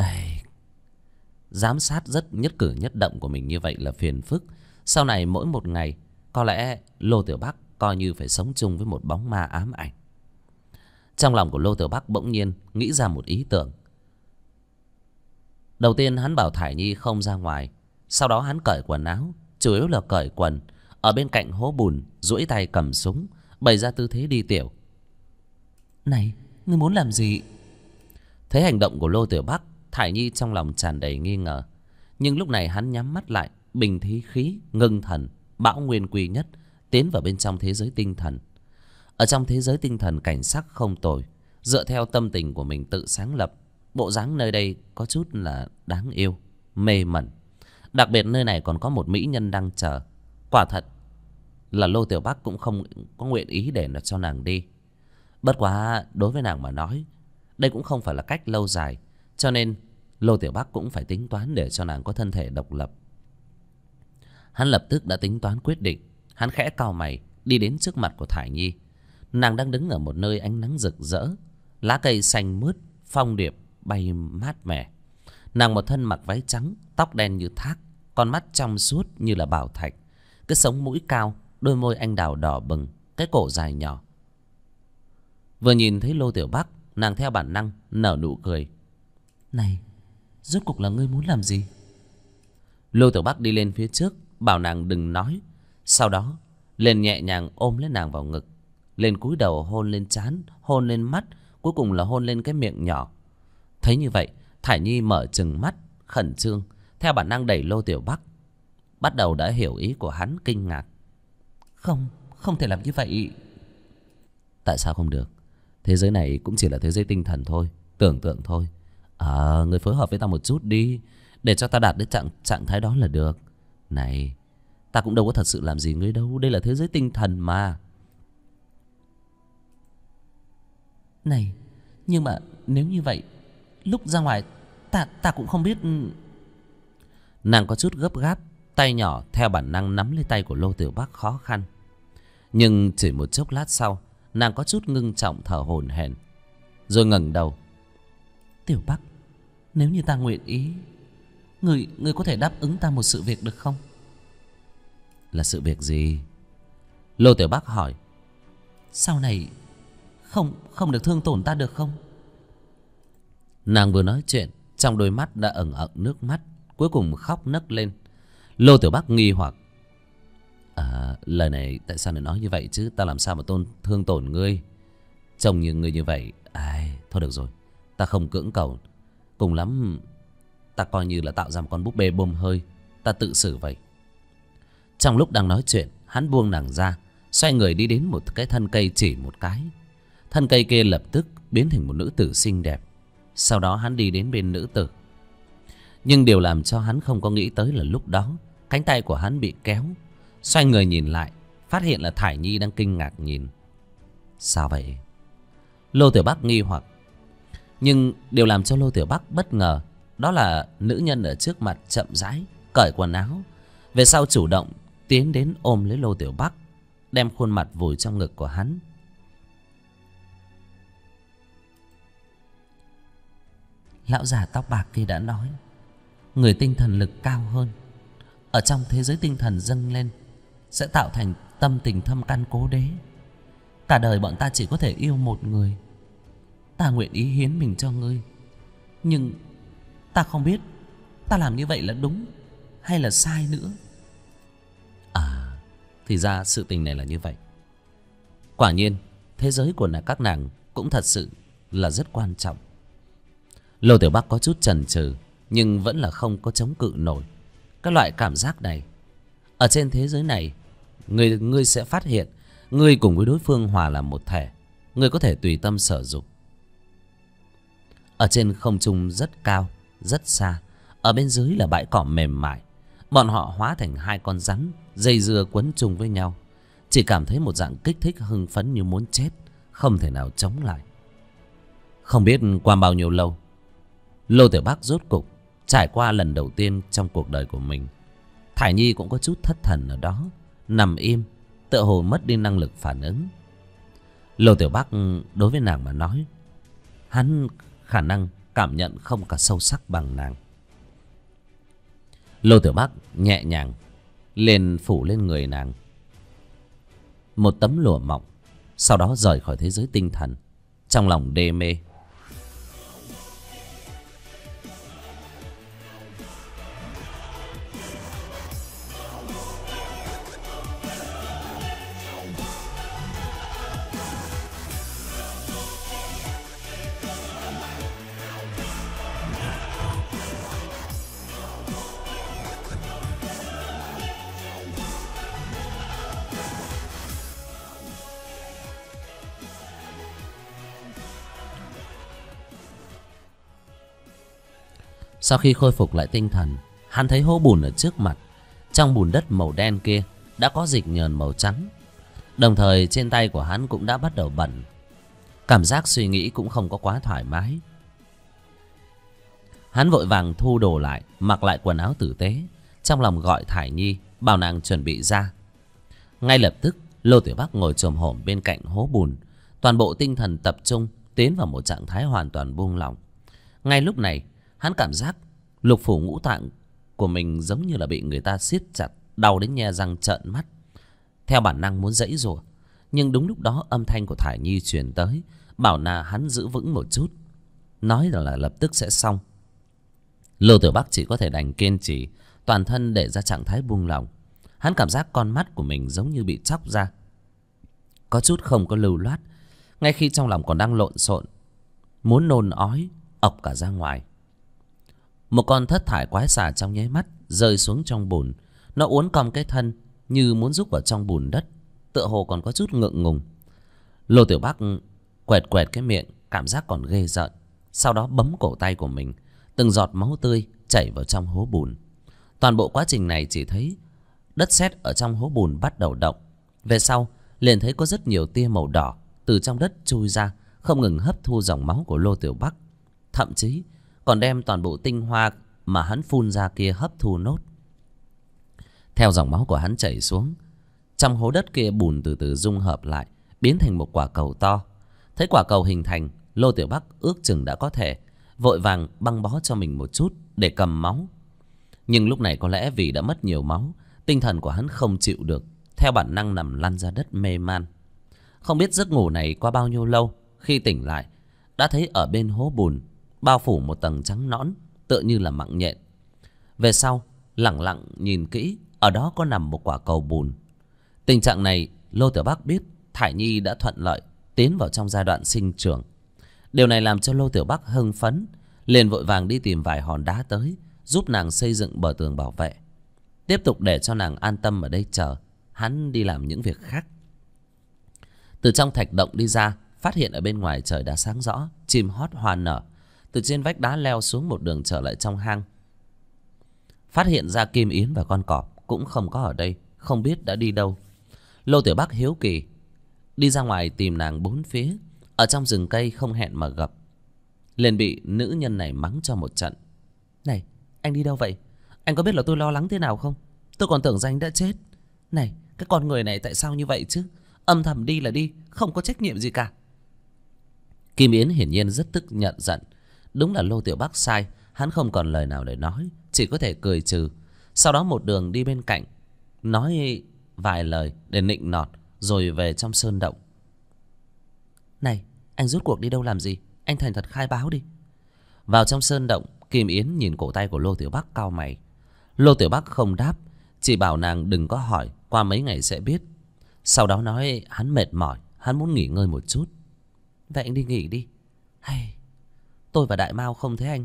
giám sát rất nhất cử nhất động của mình như vậy là phiền phức. Sau này mỗi một ngày, có lẽ Lô Tiểu Bắc coi như phải sống chung với một bóng ma ám ảnh. Trong lòng của Lô Tiểu Bắc bỗng nhiên nghĩ ra một ý tưởng. Đầu tiên hắn bảo Thải Nhi không ra ngoài, sau đó hắn cởi quần áo, chủ yếu là cởi quần, ở bên cạnh hố bùn duỗi tay cầm súng, bày ra tư thế đi tiểu. Này, ngươi muốn làm gì? Thấy hành động của Lô Tiểu Bắc, Thải Nhi trong lòng tràn đầy nghi ngờ. Nhưng lúc này hắn nhắm mắt lại, bình khí, ngưng thần, bão nguyên quy nhất, tiến vào bên trong thế giới tinh thần. Ở trong thế giới tinh thần cảnh sắc không tồi, dựa theo tâm tình của mình tự sáng lập. Bộ dáng nơi đây có chút là đáng yêu, mê mẩn. Đặc biệt nơi này còn có một mỹ nhân đang chờ. Quả thật là Lô Tiểu Bắc cũng không có nguyện ý để cho nàng đi. Bất quá đối với nàng mà nói, đây cũng không phải là cách lâu dài, cho nên Lô Tiểu Bắc cũng phải tính toán để cho nàng có thân thể độc lập. Hắn lập tức đã tính toán quyết định. Hắn khẽ cau mày, đi đến trước mặt của Thải Nhi. Nàng đang đứng ở một nơi ánh nắng rực rỡ, lá cây xanh mướt, phong điệp bay mát mẻ. Nàng một thân mặc váy trắng, tóc đen như thác, con mắt trong suốt như là bảo thạch, cái sống mũi cao, đôi môi anh đào đỏ bừng, cái cổ dài nhỏ. Vừa nhìn thấy Lô Tiểu Bắc, nàng theo bản năng nở nụ cười. Này, rốt cuộc là ngươi muốn làm gì? Lô Tiểu Bắc đi lên phía trước, bảo nàng đừng nói. Sau đó liền nhẹ nhàng ôm lấy nàng vào ngực, lên cúi đầu hôn lên trán, hôn lên mắt, cuối cùng là hôn lên cái miệng nhỏ. Thấy như vậy, Thải Nhi mở trừng mắt, khẩn trương, theo bản năng đẩy Lô Tiểu Bắc. Bắt đầu đã hiểu ý của hắn, kinh ngạc. Không thể làm như vậy. Tại sao không được? Thế giới này cũng chỉ là thế giới tinh thần thôi, tưởng tượng thôi. Người phối hợp với ta một chút đi, để cho ta đạt đến trạng thái đó là được. Này, ta cũng đâu có thật sự làm gì ngươi đâu, đây là thế giới tinh thần mà. Này, nhưng mà nếu như vậy, lúc ra ngoài ta cũng không biết. Nàng có chút gấp gáp, tay nhỏ theo bản năng nắm lấy tay của Lô Tiểu Bắc khó khăn. Nhưng chỉ một chốc lát sau, nàng có chút ngưng trọng thở hổn hển, rồi ngẩng đầu. Tiểu Bắc, nếu như ta nguyện ý, ngươi có thể đáp ứng ta một sự việc được không? Là sự việc gì? Lô Tiểu Bắc hỏi. Sau này không được thương tổn ta được không? Nàng vừa nói chuyện, trong đôi mắt đã ẩn ẩn nước mắt, cuối cùng khóc nấc lên. Lô Tiểu Bắc nghi hoặc. Lời này tại sao lại nói như vậy chứ? Ta làm sao mà thương tổn ngươi? Trông như ngươi như vậy. Thôi được rồi, ta không cưỡng cầu. Cùng lắm ta coi như là tạo ra một con búp bê bơm hơi, ta tự xử vậy. Trong lúc đang nói chuyện, hắn buông nàng ra, xoay người đi đến một cái thân cây, chỉ một cái. Thân cây kia lập tức biến thành một nữ tử xinh đẹp. Sau đó hắn đi đến bên nữ tử. Nhưng điều làm cho hắn không có nghĩ tới là lúc đó cánh tay của hắn bị kéo. Xoay người nhìn lại, phát hiện là Thải Nhi đang kinh ngạc nhìn. Sao vậy? Lô Tiểu Bắc nghi hoặc. Nhưng điều làm cho Lô Tiểu Bắc bất ngờ đó là nữ nhân ở trước mặt chậm rãi cởi quần áo, về sau chủ động tiến đến ôm lấy Lô Tiểu Bắc, đem khuôn mặt vùi trong ngực của hắn. Lão già tóc bạc kia đã nói, người tinh thần lực cao hơn, ở trong thế giới tinh thần dâng lên sẽ tạo thành tâm tình thâm căn cố đế. Cả đời bọn ta chỉ có thể yêu một người. Ta nguyện ý hiến mình cho ngươi, nhưng ta không biết ta làm như vậy là đúng hay là sai nữa. Thì ra sự tình này là như vậy. Quả nhiên thế giới của các nàng cũng thật sự là rất quan trọng. Lô Tiểu Bắc có chút chần chừ, nhưng vẫn là không có chống cự nổi cái loại cảm giác này. Ở trên thế giới này, ngươi sẽ phát hiện ngươi cùng với đối phương hòa làm một thể, ngươi có thể tùy tâm sở dụng. Ở trên không trung rất cao, rất xa, ở bên dưới là bãi cỏ mềm mại. Bọn họ hóa thành hai con rắn dây dưa quấn chung với nhau, chỉ cảm thấy một dạng kích thích hưng phấn như muốn chết, không thể nào chống lại. Không biết qua bao nhiêu lâu, Lô Tiểu Bắc rốt cục trải qua lần đầu tiên trong cuộc đời của mình. Thải Nhi cũng có chút thất thần ở đó, nằm im, tựa hồ mất đi năng lực phản ứng. Lô Tiểu Bắc đối với nàng mà nói, hắn khả năng cảm nhận không cả sâu sắc bằng nàng. Lô Tiểu Bắc nhẹ nhàng liền phủ lên người nàng một tấm lụa mỏng, sau đó rời khỏi thế giới tinh thần, trong lòng đê mê. Sau khi khôi phục lại tinh thần, hắn thấy hố bùn ở trước mặt. Trong bùn đất màu đen kia đã có dịch nhờn màu trắng. Đồng thời trên tay của hắn cũng đã bắt đầu bẩn. Cảm giác suy nghĩ cũng không có quá thoải mái. Hắn vội vàng thu đồ lại, mặc lại quần áo tử tế, trong lòng gọi Thải Nhi, bảo nàng chuẩn bị ra. Ngay lập tức Lô Tiểu Bắc ngồi chồm hổm bên cạnh hố bùn, toàn bộ tinh thần tập trung tiến vào một trạng thái hoàn toàn buông lỏng. Ngay lúc này hắn cảm giác lục phủ ngũ tạng của mình giống như là bị người ta siết chặt, đau đến nhe răng trợn mắt, theo bản năng muốn giãy giụa. Nhưng đúng lúc đó âm thanh của Thải Nhi truyền tới, bảo là hắn giữ vững một chút, nói rằng là lập tức sẽ xong. Lô Tiểu Bắc chỉ có thể đành kiên trì, toàn thân để ra trạng thái buông lỏng. Hắn cảm giác con mắt của mình giống như bị chóc ra, có chút không có lưu loát. Ngay khi trong lòng còn đang lộn xộn, muốn nôn ói ọc cả ra ngoài. Một con thất thải quái xà trong nháy mắt rơi xuống trong bùn. Nó uốn cong cái thân như muốn rúc vào trong bùn đất, tựa hồ còn có chút ngượng ngùng. Lô Tiểu Bắc quẹt quẹt cái miệng, cảm giác còn ghê rợn. Sau đó bấm cổ tay của mình, từng giọt máu tươi chảy vào trong hố bùn. Toàn bộ quá trình này chỉ thấy đất sét ở trong hố bùn bắt đầu động. Về sau liền thấy có rất nhiều tia màu đỏ từ trong đất chui ra, không ngừng hấp thu dòng máu của Lô Tiểu Bắc, thậm chí còn đem toàn bộ tinh hoa mà hắn phun ra kia hấp thu nốt. Theo dòng máu của hắn chảy xuống, trong hố đất kia bùn từ từ dung hợp lại, biến thành một quả cầu to. Thấy quả cầu hình thành, Lô Tiểu Bắc ước chừng đã có thể vội vàng băng bó cho mình một chút để cầm máu. Nhưng lúc này có lẽ vì đã mất nhiều máu, tinh thần của hắn không chịu được, theo bản năng nằm lăn ra đất mê man. Không biết giấc ngủ này qua bao nhiêu lâu, khi tỉnh lại đã thấy ở bên hố bùn bao phủ một tầng trắng nõn, tựa như là mạng nhện. Về sau lẳng lặng nhìn kỹ, ở đó có nằm một quả cầu bùn. Tình trạng này Lô Tiểu Bắc biết thải nhi đã thuận lợi tiến vào trong giai đoạn sinh trưởng. Điều này làm cho Lô Tiểu Bắc hưng phấn, liền vội vàng đi tìm vài hòn đá tới giúp nàng xây dựng bờ tường bảo vệ, tiếp tục để cho nàng an tâm ở đây chờ hắn đi làm những việc khác. Từ trong thạch động đi ra, phát hiện ở bên ngoài trời đã sáng rõ, chim hót hoa nở. Từ trên vách đá leo xuống một đường trở lại trong hang, phát hiện ra Kim Yến và con cọp cũng không có ở đây, không biết đã đi đâu. Lô Tiểu Bắc hiếu kỳ đi ra ngoài tìm nàng bốn phía. Ở trong rừng cây không hẹn mà gặp, liền bị nữ nhân này mắng cho một trận. Này, anh đi đâu vậy? Anh có biết là tôi lo lắng thế nào không? Tôi còn tưởng rằng anh đã chết. Này, cái con người này tại sao như vậy chứ? Âm thầm đi là đi, không có trách nhiệm gì cả. Kim Yến hiển nhiên rất tức giận giận. Đúng là Lô Tiểu Bắc sai, hắn không còn lời nào để nói, chỉ có thể cười trừ. Sau đó một đường đi bên cạnh, nói vài lời để nịnh nọt, rồi về trong sơn động. Này, anh rút cuộc đi đâu làm gì? Anh thành thật khai báo đi. Vào trong sơn động, Kim Yến nhìn cổ tay của Lô Tiểu Bắc cau mày. Lô Tiểu Bắc không đáp, chỉ bảo nàng đừng có hỏi, qua mấy ngày sẽ biết. Sau đó nói hắn mệt mỏi, hắn muốn nghỉ ngơi một chút. Vậy anh đi nghỉ đi. Hay, tôi và Đại Mao không thấy anh.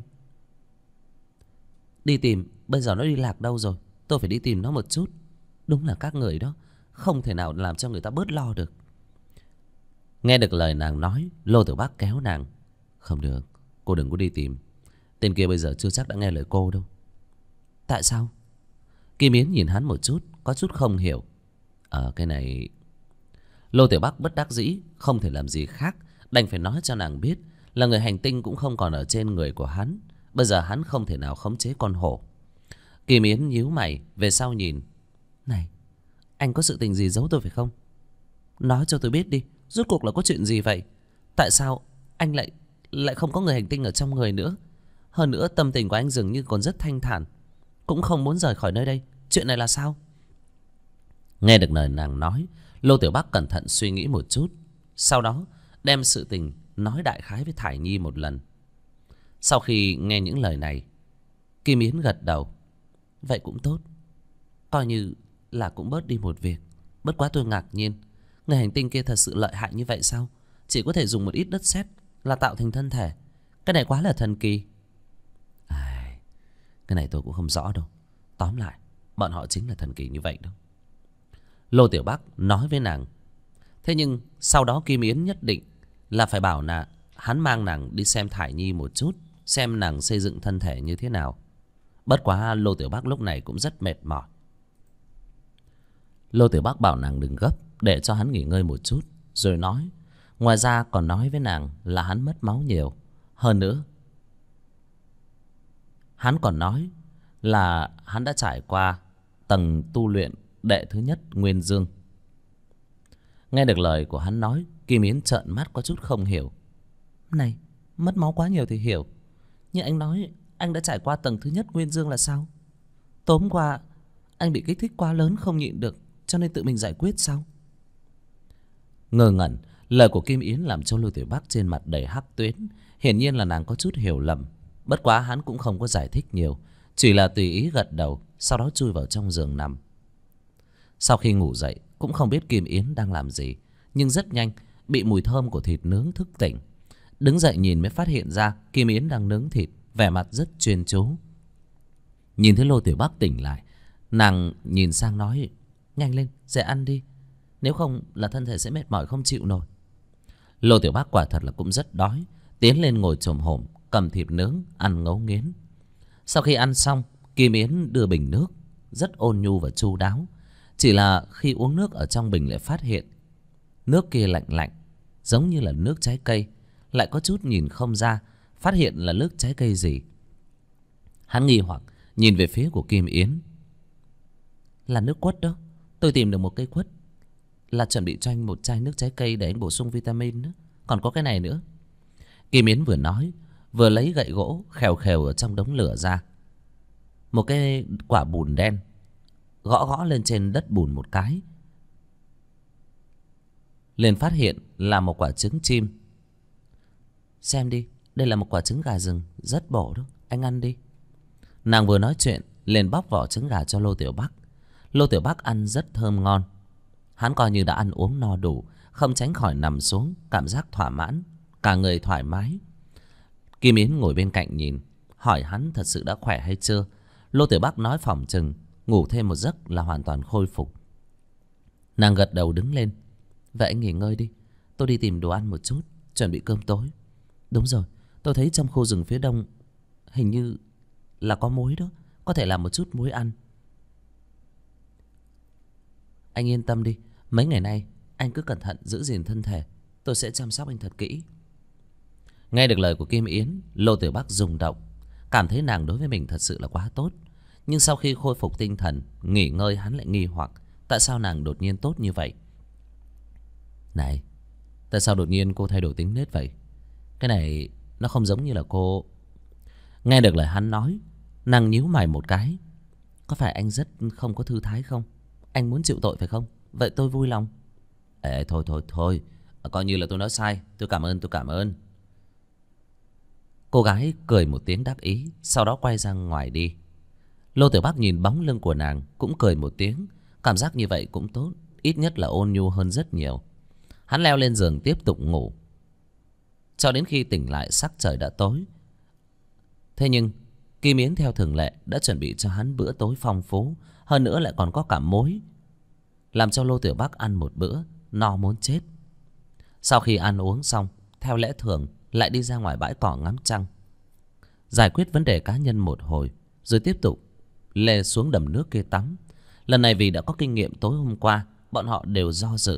Đi tìm, bây giờ nó đi lạc đâu rồi? Tôi phải đi tìm nó một chút. Đúng là các người đó không thể nào làm cho người ta bớt lo được. Nghe được lời nàng nói, Lô Tiểu Bắc kéo nàng. Không được, cô đừng có đi tìm. Tên kia bây giờ chưa chắc đã nghe lời cô đâu. Tại sao? Kim Yến nhìn hắn một chút, có chút không hiểu. Cái này... Lô Tiểu Bắc bất đắc dĩ, không thể làm gì khác, đành phải nói cho nàng biết là người hành tinh cũng không còn ở trên người của hắn. Bây giờ hắn không thể nào khống chế con hổ. Kim Yến nhíu mày, về sau nhìn. Này, anh có sự tình gì giấu tôi phải không? Nói cho tôi biết đi, rốt cuộc là có chuyện gì vậy? Tại sao anh lại không có người hành tinh ở trong người nữa? Hơn nữa tâm tình của anh dường như còn rất thanh thản, cũng không muốn rời khỏi nơi đây. Chuyện này là sao? Nghe được lời nàng nói, Lô Tiểu Bắc cẩn thận suy nghĩ một chút, sau đó đem sự tình nói đại khái với Thải Nhi một lần. Sau khi nghe những lời này, Kim Yến gật đầu. Vậy cũng tốt, coi như là cũng bớt đi một việc. Bất quá tôi ngạc nhiên, người hành tinh kia thật sự lợi hại như vậy sao? Chỉ có thể dùng một ít đất sét là tạo thành thân thể. Cái này quá là thần kỳ. Cái này tôi cũng không rõ đâu. Tóm lại, bọn họ chính là thần kỳ như vậy đâu. Lô Tiểu Bắc nói với nàng. Thế nhưng sau đó Kim Yến nhất định là phải bảo là hắn mang nàng đi xem Thải Nhi một chút, xem nàng xây dựng thân thể như thế nào. Bất quá Lô Tiểu Bắc lúc này cũng rất mệt mỏi. Lô Tiểu Bắc bảo nàng đừng gấp, để cho hắn nghỉ ngơi một chút, rồi nói. Ngoài ra còn nói với nàng là hắn mất máu nhiều. Hơn nữa, hắn còn nói là hắn đã trải qua tầng tu luyện đệ thứ nhất Nguyên Dương. Nghe được lời của hắn nói, Kim Yến trợn mắt có chút không hiểu. Này, mất máu quá nhiều thì hiểu, nhưng anh nói anh đã trải qua tầng thứ nhất Nguyên Dương là sao? Tối hôm qua anh bị kích thích quá lớn không nhịn được, cho nên tự mình giải quyết sao? Ngơ ngẩn, lời của Kim Yến làm cho Lô Tiểu Bắc trên mặt đầy hắc tuyến. Hiển nhiên là nàng có chút hiểu lầm. Bất quá hắn cũng không có giải thích nhiều, chỉ là tùy ý gật đầu, sau đó chui vào trong giường nằm. Sau khi ngủ dậy cũng không biết Kim Yến đang làm gì, nhưng rất nhanh bị mùi thơm của thịt nướng thức tỉnh. Đứng dậy nhìn mới phát hiện ra Kim Yến đang nướng thịt, vẻ mặt rất chuyên chú. Nhìn thấy Lô Tiểu Bắc tỉnh lại, nàng nhìn sang nói: nhanh lên, dậy ăn đi, nếu không là thân thể sẽ mệt mỏi không chịu nổi. Lô Tiểu Bắc quả thật là cũng rất đói, tiến lên ngồi chồm hổm cầm thịt nướng ăn ngấu nghiến. Sau khi ăn xong, Kim Yến đưa bình nước rất ôn nhu và chu đáo. Chỉ là khi uống nước ở trong bình lại phát hiện nước kia lạnh lạnh, giống như là nước trái cây, lại có chút nhìn không ra phát hiện là nước trái cây gì. Hắn nghi hoặc nhìn về phía của Kim Yến. Là nước quất đó, tôi tìm được một cây quất, là chuẩn bị cho anh một chai nước trái cây để anh bổ sung vitamin đó. Còn có cái này nữa. Kim Yến vừa nói vừa lấy gậy gỗ khèo khèo ở trong đống lửa ra một cái quả bùn đen, gõ gõ lên trên đất bùn một cái, liền phát hiện là một quả trứng chim. Xem đi, đây là một quả trứng gà rừng rất bổ đó, anh ăn đi. Nàng vừa nói chuyện liền bóc vỏ trứng gà cho Lô Tiểu Bắc. Lô Tiểu Bắc ăn rất thơm ngon. Hắn coi như đã ăn uống no đủ, không tránh khỏi nằm xuống, cảm giác thỏa mãn, cả người thoải mái. Kim Yến ngồi bên cạnh nhìn, hỏi hắn thật sự đã khỏe hay chưa. Lô Tiểu Bắc nói phỏng chừng ngủ thêm một giấc là hoàn toàn khôi phục. Nàng gật đầu đứng lên. Vậy anh nghỉ ngơi đi, tôi đi tìm đồ ăn một chút, chuẩn bị cơm tối. Đúng rồi, tôi thấy trong khu rừng phía đông hình như là có muối đó, có thể làm một chút muối ăn. Anh yên tâm đi, mấy ngày nay anh cứ cẩn thận giữ gìn thân thể, tôi sẽ chăm sóc anh thật kỹ. Nghe được lời của Kim Yến, Lô Tiểu Bắc rung động, cảm thấy nàng đối với mình thật sự là quá tốt. Nhưng sau khi khôi phục tinh thần nghỉ ngơi, hắn lại nghi hoặc tại sao nàng đột nhiên tốt như vậy. Này, tại sao đột nhiên cô thay đổi tính nết vậy? Cái này nó không giống như là cô. Nghe được lời hắn nói, nàng nhíu mày một cái. Có phải anh rất không có thư thái không? Anh muốn chịu tội phải không? Vậy tôi vui lòng. Ê, thôi, coi như là tôi nói sai. Tôi cảm ơn. Cô gái cười một tiếng đắc ý, sau đó quay ra ngoài đi. Lô Tiểu Bắc nhìn bóng lưng của nàng cũng cười một tiếng. Cảm giác như vậy cũng tốt, ít nhất là ôn nhu hơn rất nhiều. Hắn leo lên giường tiếp tục ngủ, cho đến khi tỉnh lại sắc trời đã tối. Thế nhưng Kim Yến theo thường lệ đã chuẩn bị cho hắn bữa tối phong phú, hơn nữa lại còn có cả muối, làm cho Lô Tiểu Bắc ăn một bữa no muốn chết. Sau khi ăn uống xong, theo lẽ thường lại đi ra ngoài bãi cỏ ngắm trăng, giải quyết vấn đề cá nhân một hồi, rồi tiếp tục lê xuống đầm nước kia tắm. Lần này vì đã có kinh nghiệm tối hôm qua, bọn họ đều do dự.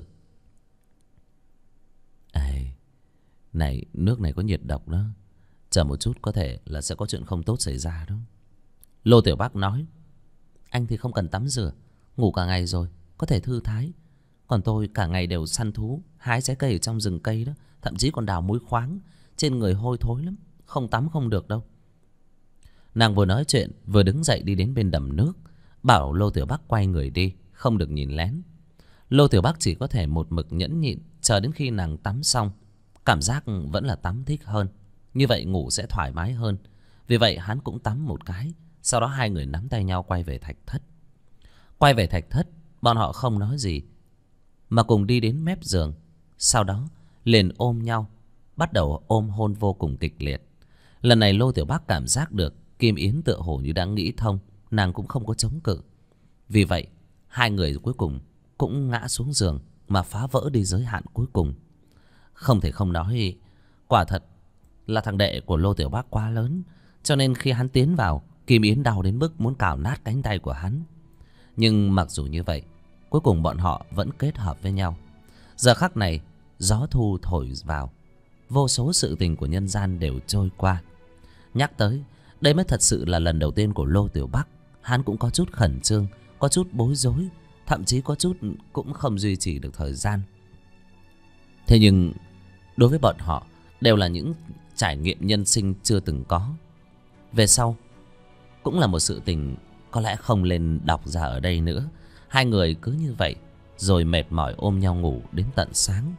Này, nước này có nhiệt độc đó, chờ một chút có thể là sẽ có chuyện không tốt xảy ra đó. Lô Tiểu Bắc nói. Anh thì không cần tắm rửa, ngủ cả ngày rồi, có thể thư thái. Còn tôi cả ngày đều săn thú, hái trái cây ở trong rừng cây đó, thậm chí còn đào muối khoáng, trên người hôi thối lắm, không tắm không được đâu. Nàng vừa nói chuyện vừa đứng dậy đi đến bên đầm nước, bảo Lô Tiểu Bắc quay người đi, không được nhìn lén. Lô Tiểu Bắc chỉ có thể một mực nhẫn nhịn chờ đến khi nàng tắm xong. Cảm giác vẫn là tắm thích hơn, như vậy ngủ sẽ thoải mái hơn. Vì vậy hắn cũng tắm một cái, sau đó hai người nắm tay nhau quay về thạch thất. Quay về thạch thất, bọn họ không nói gì mà cùng đi đến mép giường, sau đó liền ôm nhau, bắt đầu ôm hôn vô cùng kịch liệt. Lần này Lô Tiểu Bắc cảm giác được Kim Yến tựa hồ như đang nghĩ thông, nàng cũng không có chống cự. Vì vậy hai người cuối cùng cũng ngã xuống giường mà phá vỡ đi giới hạn cuối cùng. Không thể không nói, quả thật là thằng đệ của Lô Tiểu Bắc quá lớn, cho nên khi hắn tiến vào, Kim Yến đau đến mức muốn cào nát cánh tay của hắn. Nhưng mặc dù như vậy, cuối cùng bọn họ vẫn kết hợp với nhau. Giờ khắc này, gió thu thổi vào, vô số sự tình của nhân gian đều trôi qua. Nhắc tới, đây mới thật sự là lần đầu tiên của Lô Tiểu Bắc. Hắn cũng có chút khẩn trương, có chút bối rối, thậm chí có chút cũng không duy trì được thời gian. Thế nhưng đối với bọn họ đều là những trải nghiệm nhân sinh chưa từng có. Về sau cũng là một sự tình có lẽ không lên đọc ra ở đây nữa. Hai người cứ như vậy rồi mệt mỏi ôm nhau ngủ đến tận sáng.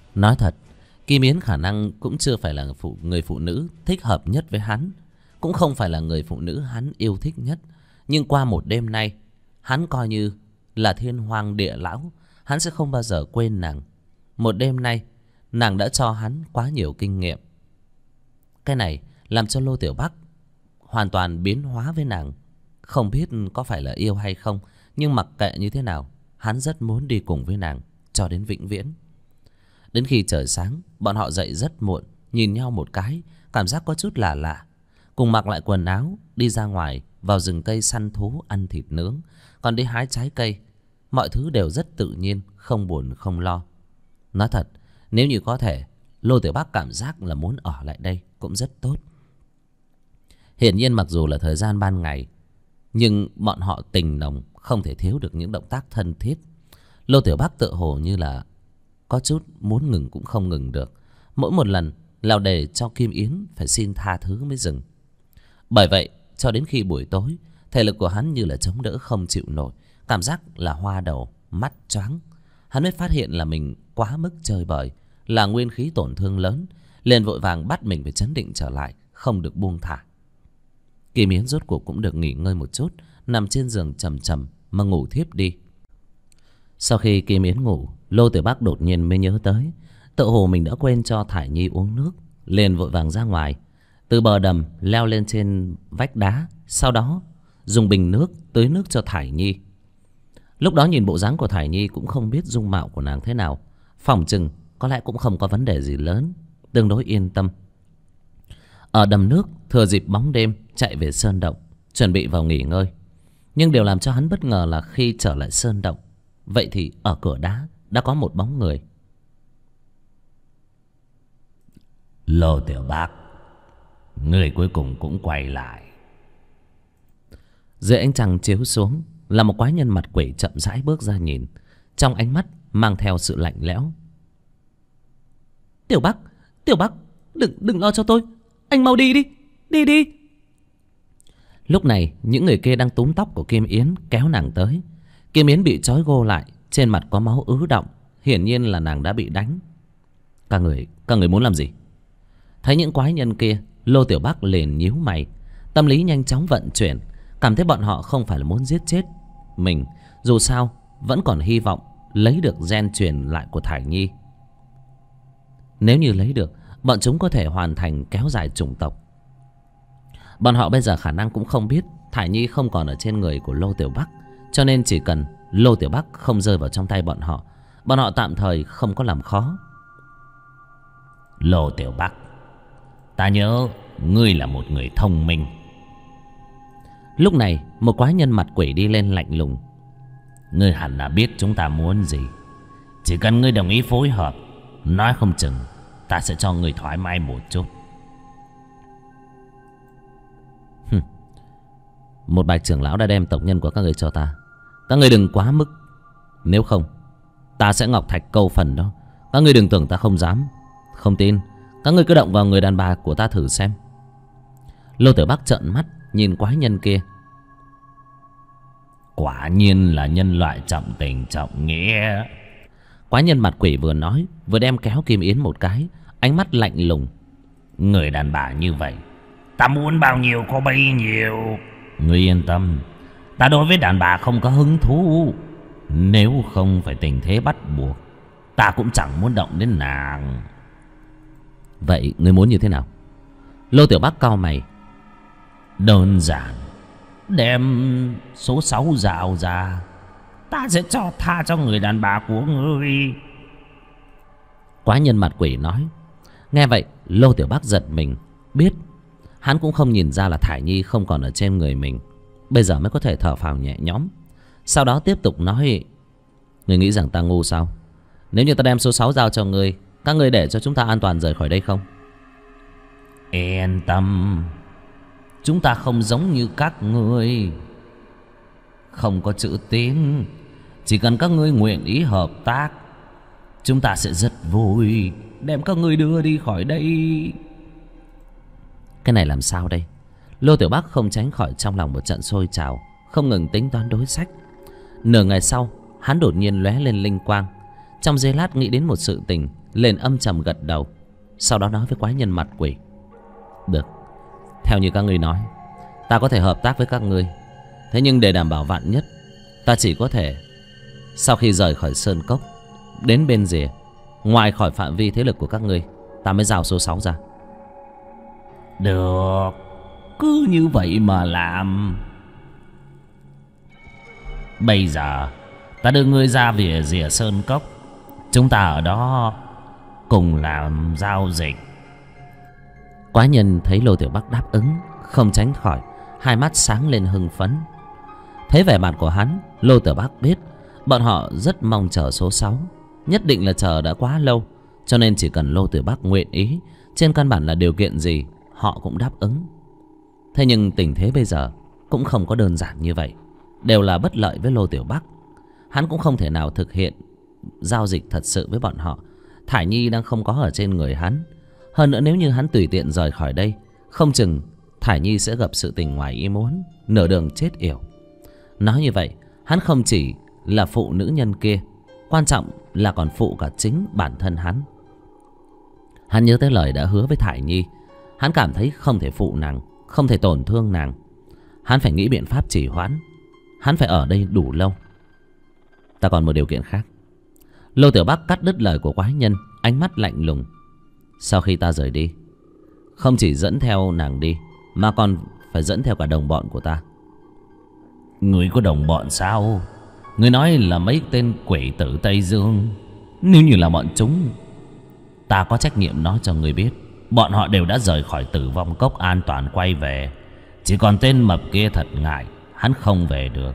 Nói thật, Kim Yến khả năng cũng chưa phải là người phụ nữ thích hợp nhất với hắn, cũng không phải là người phụ nữ hắn yêu thích nhất. Nhưng qua một đêm nay, hắn coi như là thiên hoàng địa lão, hắn sẽ không bao giờ quên nàng. Một đêm nay, nàng đã cho hắn quá nhiều kinh nghiệm. Cái này làm cho Lô Tiểu Bắc hoàn toàn biến hóa với nàng. Không biết có phải là yêu hay không, nhưng mặc kệ như thế nào, hắn rất muốn đi cùng với nàng cho đến vĩnh viễn. Đến khi trời sáng, bọn họ dậy rất muộn, nhìn nhau một cái, cảm giác có chút lạ lạ. Cùng mặc lại quần áo, đi ra ngoài, vào rừng cây săn thú ăn thịt nướng, còn đi hái trái cây. Mọi thứ đều rất tự nhiên, không buồn không lo. Nói thật, nếu như có thể, Lô Tiểu Bắc cảm giác là muốn ở lại đây cũng rất tốt. Hiển nhiên mặc dù là thời gian ban ngày, nhưng bọn họ tình nồng, không thể thiếu được những động tác thân thiết. Lô Tiểu Bắc tự hồ như là có chút muốn ngừng cũng không ngừng được. Mỗi một lần là để cho Kim Yến phải xin tha thứ mới dừng. Bởi vậy cho đến khi buổi tối, thể lực của hắn như là chống đỡ không chịu nổi, cảm giác là hoa đầu, mắt choáng. Hắn mới phát hiện là mình quá mức chơi bời, là nguyên khí tổn thương lớn, liền vội vàng bắt mình phải trấn định trở lại, không được buông thả. Kim Yến rốt cuộc cũng được nghỉ ngơi một chút, nằm trên giường trầm trầm mà ngủ thiếp đi. Sau khi Kim Yến ngủ, Lô Tiểu Bắc đột nhiên mới nhớ tới tự hồ mình đã quên cho Thải Nhi uống nước, liền vội vàng ra ngoài, từ bờ đầm leo lên trên vách đá, sau đó dùng bình nước tưới nước cho Thải Nhi. Lúc đó nhìn bộ dáng của Thải Nhi cũng không biết dung mạo của nàng thế nào, phỏng chừng có lẽ cũng không có vấn đề gì lớn, tương đối yên tâm. Ở đầm nước thừa dịp bóng đêm chạy về sơn động, chuẩn bị vào nghỉ ngơi. Nhưng điều làm cho hắn bất ngờ là khi trở lại sơn động, vậy thì ở cửa đá đã có một bóng người. Lô Tiểu Bắc, người cuối cùng cũng quay lại. Dưới ánh trăng chiếu xuống là một quái nhân mặt quỷ chậm rãi bước ra nhìn, trong ánh mắt mang theo sự lạnh lẽo. Tiểu Bắc, đừng lo cho tôi, anh mau đi đi. Lúc này những người kia đang túm tóc của Kim Yến kéo nàng tới. Kim Yến bị trói gô lại, trên mặt có máu ứ đọng, hiển nhiên là nàng đã bị đánh. Các người muốn làm gì? Thấy những quái nhân kia, Lô Tiểu Bắc liền nhíu mày, tâm lý nhanh chóng vận chuyển, cảm thấy bọn họ không phải là muốn giết chết mình, dù sao vẫn còn hy vọng lấy được gen truyền lại của Thải Nhi. Nếu như lấy được, bọn chúng có thể hoàn thành kéo dài chủng tộc. Bọn họ bây giờ khả năng cũng không biết Thải Nhi không còn ở trên người của Lô Tiểu Bắc, cho nên chỉ cần Lô Tiểu Bắc không rơi vào trong tay bọn họ tạm thời không có làm khó. Lô Tiểu Bắc, ta nhớ ngươi là một người thông minh. Lúc này một quái nhân mặt quỷ đi lên lạnh lùng. Ngươi hẳn là biết chúng ta muốn gì. Chỉ cần ngươi đồng ý phối hợp, nói không chừng ta sẽ cho ngươi thoải mái một chút. Một Bạch trưởng lão đã đem tộc nhân của các người cho ta, các người đừng quá mức, nếu không ta sẽ ngọc thạch câu phần đó. Các người đừng tưởng ta không dám. Không tin, các người cứ động vào người đàn bà của ta thử xem. Lô Tiểu Bắc trợn mắt nhìn quái nhân kia. Quả nhiên là nhân loại trọng tình trọng nghĩa. Quái nhân mặt quỷ vừa nói vừa đem kéo Kim Yến một cái, ánh mắt lạnh lùng. Người đàn bà như vậy, ta muốn bao nhiêu có bấy nhiêu. Ngươi yên tâm, ta đối với đàn bà không có hứng thú. Nếu không phải tình thế bắt buộc, ta cũng chẳng muốn động đến nàng. Vậy ngươi muốn như thế nào? Lô Tiểu Bắc cau mày. Đơn giản, đem số 6 dạo ra, ta sẽ cho tha cho người đàn bà của ngươi. Quái nhân mặt quỷ nói. Nghe vậy Lô Tiểu Bắc giật mình, biết hắn cũng không nhìn ra là Thải Nhi không còn ở trên người mình, bây giờ mới có thể thở phào nhẹ nhõm. Sau đó tiếp tục nói. Ngươi nghĩ rằng ta ngu sao? Nếu như ta đem số 6 giao cho ngươi, các ngươi để cho chúng ta an toàn rời khỏi đây không? Yên tâm, chúng ta không giống như các ngươi, không có chữ tín. Chỉ cần các ngươi nguyện ý hợp tác, chúng ta sẽ rất vui đem các ngươi đưa đi khỏi đây. Cái này làm sao đây? Lô Tiểu Bắc không tránh khỏi trong lòng một trận sôi trào, không ngừng tính toán đối sách. Nửa ngày sau, hắn đột nhiên lóe lên linh quang, Trong giây lát nghĩ đến một sự tình, liền âm trầm gật đầu. Sau đó nói với quái nhân mặt quỷ: được, theo như các ngươi nói, ta có thể hợp tác với các ngươi. Thế nhưng để đảm bảo vạn nhất, ta chỉ có thể sau khi rời khỏi sơn cốc đến bên rìa, ngoài khỏi phạm vi thế lực của các ngươi, ta mới giao số 6 ra. Được, cứ như vậy mà làm. Bây giờ ta đưa ngươi ra về rìa sơn cốc, chúng ta ở đó cùng làm giao dịch. Quái nhân thấy Lô Tiểu Bắc đáp ứng, không tránh khỏi hai mắt sáng lên hưng phấn. Thấy vẻ mặt của hắn, Lô Tiểu Bắc biết bọn họ rất mong chờ số 6. Nhất định là chờ đã quá lâu, cho nên chỉ cần Lô Tiểu Bắc nguyện ý, trên căn bản là điều kiện gì họ cũng đáp ứng. Thế nhưng tình thế bây giờ cũng không có đơn giản như vậy, đều là bất lợi với Lô Tiểu Bắc. Hắn cũng không thể nào thực hiện giao dịch thật sự với bọn họ. Thải Nhi đang không có ở trên người hắn. Hơn nữa nếu như hắn tùy tiện rời khỏi đây, không chừng Thải Nhi sẽ gặp sự tình ngoài ý muốn, nửa đường chết yểu. Nói như vậy, hắn không chỉ là phụ nữ nhân kia, quan trọng là còn phụ cả chính bản thân hắn. Hắn nhớ tới lời đã hứa với Thải Nhi. Hắn cảm thấy không thể phụ nàng, không thể tổn thương nàng. Hắn phải nghĩ biện pháp trì hoãn. Hắn phải ở đây đủ lâu. Ta còn một điều kiện khác. Lô Tiểu Bắc cắt đứt lời của quái nhân, ánh mắt lạnh lùng. Sau khi ta rời đi, không chỉ dẫn theo nàng đi, mà còn phải dẫn theo cả đồng bọn của ta. Người có đồng bọn sao? Người nói là mấy tên quỷ tử Tây Dương. Nếu như là bọn chúng, ta có trách nhiệm nói cho người biết, bọn họ đều đã rời khỏi Tử Vong Cốc an toàn quay về. Chỉ còn tên mập kia thật ngại, hắn không về được.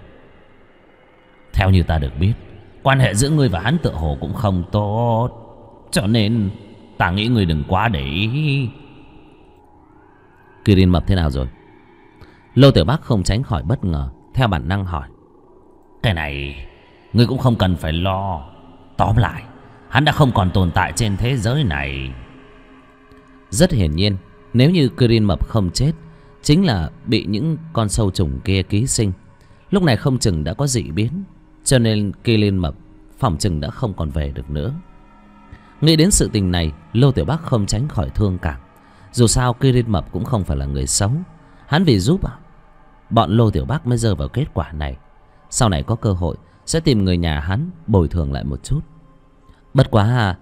Theo như ta được biết, quan hệ giữa ngươi và hắn tựa hồ cũng không tốt, cho nên ta nghĩ ngươi đừng quá để ý. Kirin mập thế nào rồi? Lô Tiểu Bắc không tránh khỏi bất ngờ, theo bản năng hỏi. Cái này ngươi cũng không cần phải lo. Tóm lại, hắn đã không còn tồn tại trên thế giới này. Rất hiển nhiên, nếu như Kirin mập không chết, chính là bị những con sâu trùng kia ký sinh. Lúc này không chừng đã có dị biến, cho nên Kirin mập phỏng chừng đã không còn về được nữa. Nghĩ đến sự tình này, Lô Tiểu Bắc không tránh khỏi thương cảm. Dù sao Kirin mập cũng không phải là người xấu. Hắn vì giúp bọn Lô Tiểu Bắc mới rơi vào kết quả này. Sau này có cơ hội sẽ tìm người nhà hắn bồi thường lại một chút. Bất quá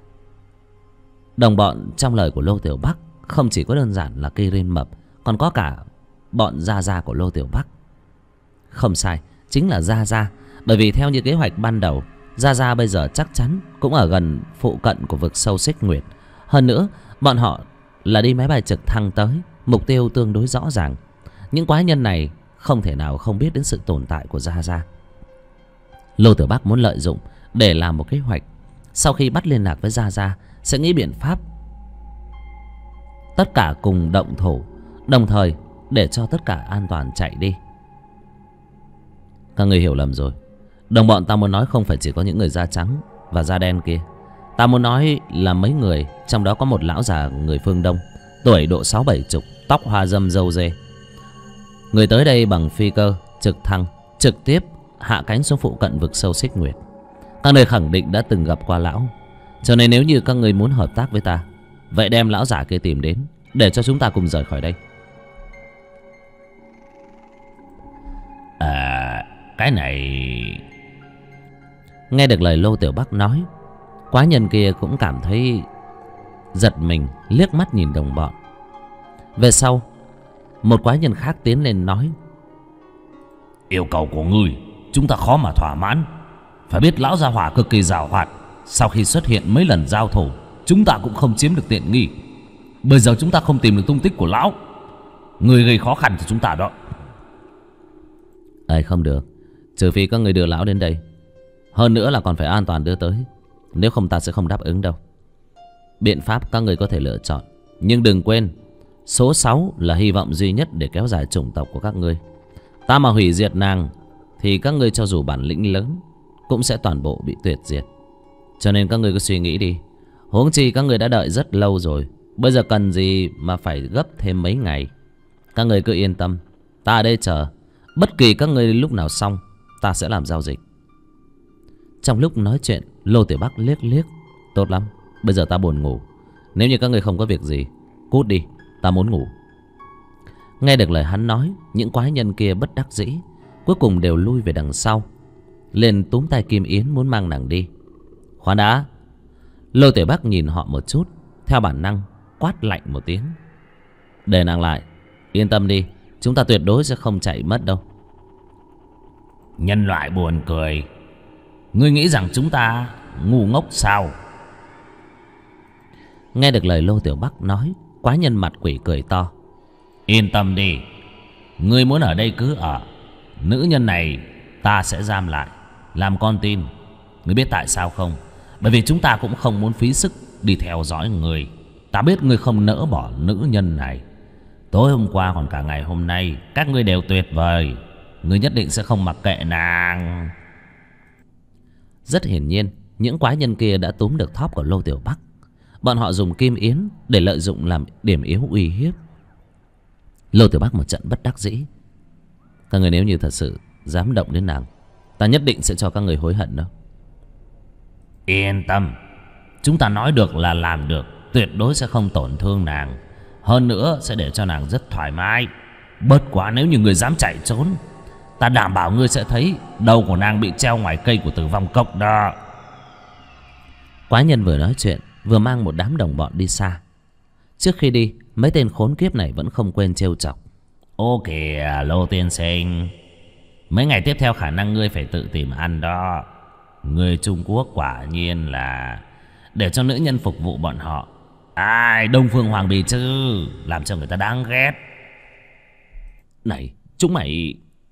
đồng bọn trong lời của Lô Tiểu Bắc không chỉ có đơn giản là Kirin mập, còn có cả bọn Gia Gia của Lô Tiểu Bắc. Không sai, chính là Gia Gia. Bởi vì theo như kế hoạch ban đầu, Gia Gia bây giờ chắc chắn cũng ở gần phụ cận của vực sâu Xích Nguyệt. Hơn nữa, bọn họ là đi máy bay trực thăng tới, mục tiêu tương đối rõ ràng. Những quái nhân này không thể nào không biết đến sự tồn tại của Gia Gia. Lô Tiểu Bắc muốn lợi dụng để làm một kế hoạch. Sau khi bắt liên lạc với Gia Gia, sẽ nghĩ biện pháp tất cả cùng động thủ, đồng thời để cho tất cả an toàn chạy đi. Các người hiểu lầm rồi. Đồng bọn ta muốn nói không phải chỉ có những người da trắng và da đen kia. Ta muốn nói là mấy người, trong đó có một lão già người phương Đông, tuổi độ 60-70, tóc hoa râm râu dê. Người tới đây bằng phi cơ trực thăng, trực tiếp hạ cánh xuống phụ cận vực sâu Xích Nguyệt. Các người khẳng định đã từng gặp qua lão, cho nên nếu như các người muốn hợp tác với ta, vậy đem lão giả kia tìm đến, để cho chúng ta cùng rời khỏi đây. Cái này... Nghe được lời Lô Tiểu Bắc nói, quái nhân kia cũng cảm thấy giật mình, liếc mắt nhìn đồng bọn. Về sau, một quái nhân khác tiến lên nói: Yêu cầu của ngươi chúng ta khó mà thỏa mãn. Phải biết lão gia hỏa cực kỳ giàu hoạt. Sau khi xuất hiện mấy lần giao thủ, chúng ta cũng không chiếm được tiện nghi. Bây giờ chúng ta không tìm được tung tích của lão, người gây khó khăn cho chúng ta đó. Không được, trừ phi các người đưa lão đến đây. Hơn nữa là còn phải an toàn đưa tới. Nếu không ta sẽ không đáp ứng đâu. Biện pháp các người có thể lựa chọn, nhưng đừng quên, số 6 là hy vọng duy nhất để kéo dài chủng tộc của các ngươi. Ta mà hủy diệt nàng, thì các ngươi cho dù bản lĩnh lớn cũng sẽ toàn bộ bị tuyệt diệt. Cho nên các ngươi cứ suy nghĩ đi. Huống chi các ngươi đã đợi rất lâu rồi, bây giờ cần gì mà phải gấp thêm mấy ngày. Các ngươi cứ yên tâm, ta ở đây chờ. Bất kỳ các ngươi lúc nào xong, ta sẽ làm giao dịch. Trong lúc nói chuyện, Lô Tiểu Bắc liếc liếc. Tốt lắm, bây giờ ta buồn ngủ. Nếu như các người không có việc gì, cút đi, ta muốn ngủ. Nghe được lời hắn nói, những quái nhân kia bất đắc dĩ, cuối cùng đều lui về đằng sau, liền túm tay Kim Yến muốn mang nàng đi. Khoan đã. Lô Tiểu Bắc nhìn họ một chút, theo bản năng quát lạnh một tiếng. Để nàng lại. Yên tâm đi, chúng ta tuyệt đối sẽ không chạy mất đâu. Nhân loại buồn cười. Ngươi nghĩ rằng chúng ta ngu ngốc sao? Nghe được lời Lô Tiểu Bắc nói, quái nhân mặt quỷ cười to. Yên tâm đi, ngươi muốn ở đây cứ ở. Nữ nhân này ta sẽ giam lại, làm con tin. Ngươi biết tại sao không? Bởi vì chúng ta cũng không muốn phí sức đi theo dõi ngươi. Ta biết ngươi không nỡ bỏ nữ nhân này. Tối hôm qua còn cả ngày hôm nay, các ngươi đều tuyệt vời. Ngươi nhất định sẽ không mặc kệ nàng. Rất hiển nhiên, những quái nhân kia đã túm được thóp của Lô Tiểu Bắc. Bọn họ dùng Kim Yến để lợi dụng làm điểm yếu uy hiếp. Lô Tiểu Bắc một trận bất đắc dĩ. Các người nếu như thật sự dám động đến nàng, ta nhất định sẽ cho các người hối hận đó. Yên tâm, chúng ta nói được là làm được. Tuyệt đối sẽ không tổn thương nàng. Hơn nữa sẽ để cho nàng rất thoải mái. Bất quá nếu như người dám chạy trốn, ta đảm bảo ngươi sẽ thấy đầu của nàng bị treo ngoài cây của Tử Vong Cốc đó. Quái nhân vừa nói chuyện, vừa mang một đám đồng bọn đi xa. Trước khi đi, mấy tên khốn kiếp này vẫn không quên trêu chọc. Ô kìa Lô tiên sinh, mấy ngày tiếp theo khả năng ngươi phải tự tìm ăn đó. Người Trung Quốc quả nhiên là để cho nữ nhân phục vụ bọn họ. Ai, Đông Phương Hoàng Bì chứ, làm cho người ta đáng ghét. Này, chúng mày...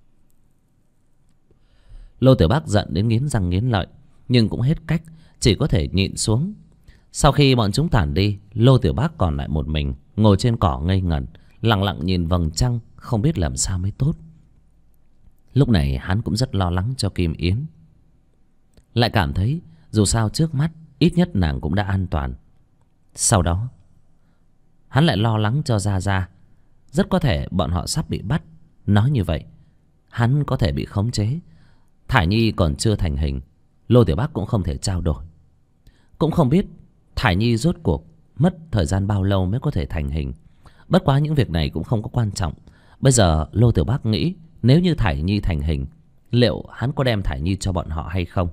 Lô Tiểu Bắc giận đến nghiến răng nghiến lợi, nhưng cũng hết cách, chỉ có thể nhịn xuống. Sau khi bọn chúng tản đi, Lô Tiểu Bắc còn lại một mình, ngồi trên cỏ ngây ngẩn, lặng lặng nhìn vầng trăng, không biết làm sao mới tốt. Lúc này hắn cũng rất lo lắng cho Kim Yến. Lại cảm thấy dù sao trước mắt ít nhất nàng cũng đã an toàn. Sau đó hắn lại lo lắng cho Gia Gia. Rất có thể bọn họ sắp bị bắt. Nói như vậy hắn có thể bị khống chế. Thải Nhi còn chưa thành hình, Lô Tiểu Bắc cũng không thể trao đổi. Cũng không biết Thải Nhi rốt cuộc mất thời gian bao lâu mới có thể thành hình. Bất quá những việc này cũng không có quan trọng. Bây giờ Lô Tiểu Bắc nghĩ, nếu như Thải Nhi thành hình, liệu hắn có đem Thải Nhi cho bọn họ hay không?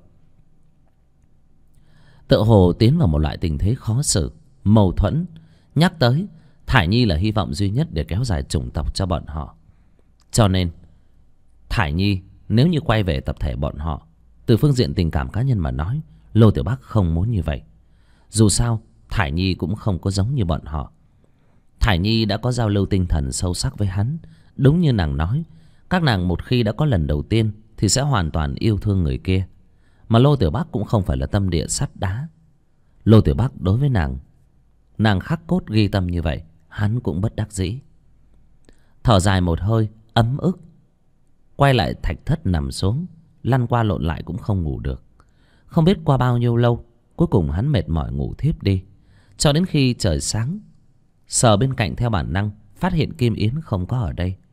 Tựa hồ tiến vào một loại tình thế khó xử, mâu thuẫn. Nhắc tới Thải Nhi là hy vọng duy nhất để kéo dài chủng tộc cho bọn họ. Cho nên Thải Nhi nếu như quay về tập thể bọn họ, từ phương diện tình cảm cá nhân mà nói, Lô Tiểu Bắc không muốn như vậy. Dù sao Thải Nhi cũng không có giống như bọn họ. Thải Nhi đã có giao lưu tinh thần sâu sắc với hắn. Đúng như nàng nói, các nàng một khi đã có lần đầu tiên thì sẽ hoàn toàn yêu thương người kia. Mà Lô Tiểu Bắc cũng không phải là tâm địa sắt đá. Lô Tiểu Bắc đối với nàng khắc cốt ghi tâm như vậy, hắn cũng bất đắc dĩ. Thở dài một hơi ấm ức, quay lại thạch thất nằm xuống, lăn qua lộn lại cũng không ngủ được. Không biết qua bao nhiêu lâu, cuối cùng hắn mệt mỏi ngủ thiếp đi. Cho đến khi trời sáng, sờ bên cạnh theo bản năng, phát hiện Kim Yến không có ở đây.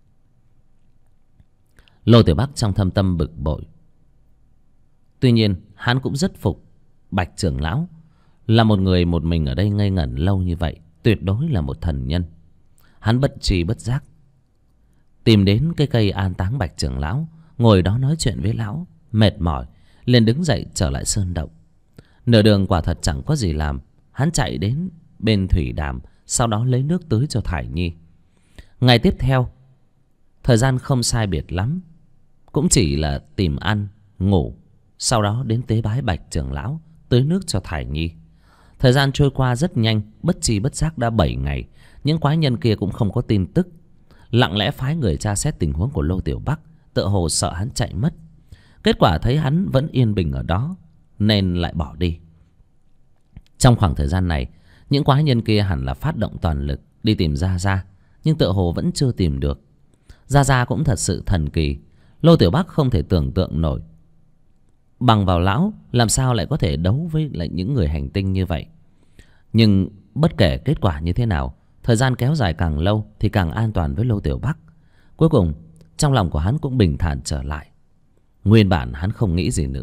Lô Tiểu Bắc trong thâm tâm bực bội. Tuy nhiên hắn cũng rất phục Bạch trưởng lão. Là một người một mình ở đây ngây ngẩn lâu như vậy, tuyệt đối là một thần nhân. Hắn bất tri bất giác tìm đến cái cây an táng Bạch trưởng lão, ngồi đó nói chuyện với lão. Mệt mỏi liền đứng dậy trở lại sơn động. Nửa đường quả thật chẳng có gì làm, hắn chạy đến bên thủy đàm, sau đó lấy nước tưới cho Thải Nhi. Ngày tiếp theo, thời gian không sai biệt lắm, cũng chỉ là tìm ăn, ngủ, sau đó đến tế bái Bạch trưởng lão, tưới nước cho Thải Nhi. Thời gian trôi qua rất nhanh, bất tri bất giác đã 7 ngày. Những quái nhân kia cũng không có tin tức, lặng lẽ phái người tra xét tình huống của Lô Tiểu Bắc, tựa hồ sợ hắn chạy mất. Kết quả thấy hắn vẫn yên bình ở đó, nên lại bỏ đi. Trong khoảng thời gian này, những quái nhân kia hẳn là phát động toàn lực đi tìm Gia Gia, nhưng tựa hồ vẫn chưa tìm được. Gia Gia cũng thật sự thần kỳ. Lô Tiểu Bắc không thể tưởng tượng nổi, bằng vào lão làm sao lại có thể đấu với lại những người hành tinh như vậy. Nhưng bất kể kết quả như thế nào, thời gian kéo dài càng lâu thì càng an toàn với Lô Tiểu Bắc. Cuối cùng trong lòng của hắn cũng bình thản trở lại. Nguyên bản hắn không nghĩ gì nữa,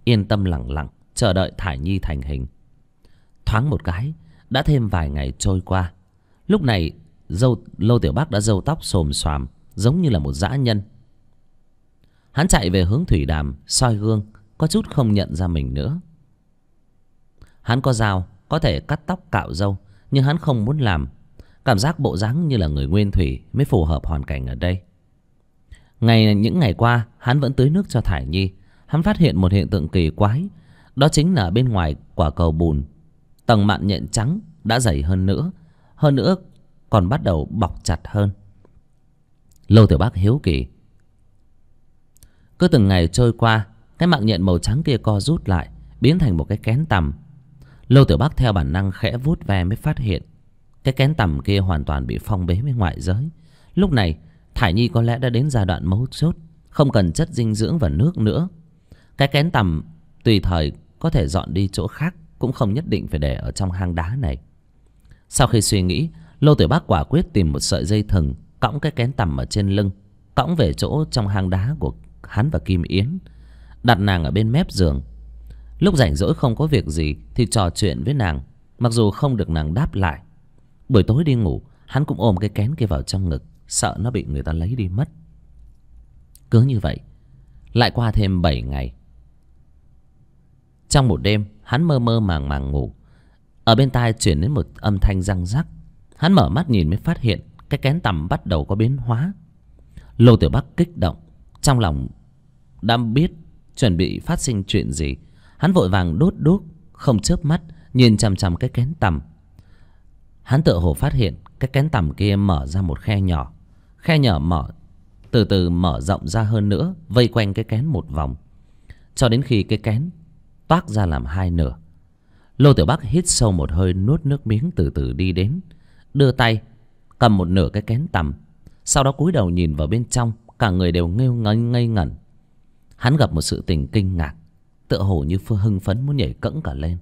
yên tâm lẳng lặng chờ đợi Thải Nhi thành hình. Thoáng một cái đã thêm vài ngày trôi qua. Lúc này Lô Tiểu Bắc đã râu tóc xồm xoàm, giống như là một dã nhân. Hắn chạy về hướng thủy đàm, soi gương, có chút không nhận ra mình nữa. Hắn có dao, có thể cắt tóc cạo râu, nhưng hắn không muốn làm. Cảm giác bộ dáng như là người nguyên thủy mới phù hợp hoàn cảnh ở đây. Những ngày qua hắn vẫn tưới nước cho Thải Nhi. Hắn phát hiện một hiện tượng kỳ quái. Đó chính là bên ngoài quả cầu bùn, tầng mặn nhện trắng đã dày hơn nữa. Hơn nữa còn bắt đầu bọc chặt hơn. Lô Tiểu Bắc hiếu kỳ. Cứ từng ngày trôi qua, cái mạng nhện màu trắng kia co rút lại, biến thành một cái kén tằm. Lô Tiểu Bắc theo bản năng khẽ vuốt ve mới phát hiện cái kén tằm kia hoàn toàn bị phong bế với ngoại giới. Lúc này Thải Nhi có lẽ đã đến giai đoạn mấu chốt, không cần chất dinh dưỡng và nước nữa. Cái kén tằm tùy thời có thể dọn đi chỗ khác, cũng không nhất định phải để ở trong hang đá này. Sau khi suy nghĩ, Lô Tiểu Bắc quả quyết tìm một sợi dây thừng, cõng cái kén tằm ở trên lưng, cõng về chỗ trong hang đá của hắn và Kim Yến, đặt nàng ở bên mép giường. Lúc rảnh rỗi không có việc gì thì trò chuyện với nàng, mặc dù không được nàng đáp lại. Buổi tối đi ngủ, hắn cũng ôm cái kén kia vào trong ngực, sợ nó bị người ta lấy đi mất. Cứ như vậy lại qua thêm 7 ngày. Trong một đêm, hắn mơ mơ màng màng ngủ. Ở bên tai chuyển đến một âm thanh răng rắc. Hắn mở mắt nhìn mới phát hiện cái kén tằm bắt đầu có biến hóa. Lô Tiểu Bắc kích động, trong lòng đã biết chuẩn bị phát sinh chuyện gì. Hắn vội vàng đốt đuốc, không chớp mắt nhìn chằm chằm cái kén tằm. Hắn tựa hồ phát hiện cái kén tằm kia mở ra một khe nhỏ. Khe nhỏ từ từ mở rộng ra hơn nữa, vây quanh cái kén một vòng, cho đến khi cái kén toác ra làm hai nửa. Lô Tiểu Bắc hít sâu một hơi, nuốt nước miếng, từ từ đi đến, đưa tay cầm một nửa cái kén tằm, sau đó cúi đầu nhìn vào bên trong. Cả người đều ngây ngẩn. Hắn gặp một sự tình kinh ngạc, tựa hồ như hưng phấn muốn nhảy cẫng cả lên.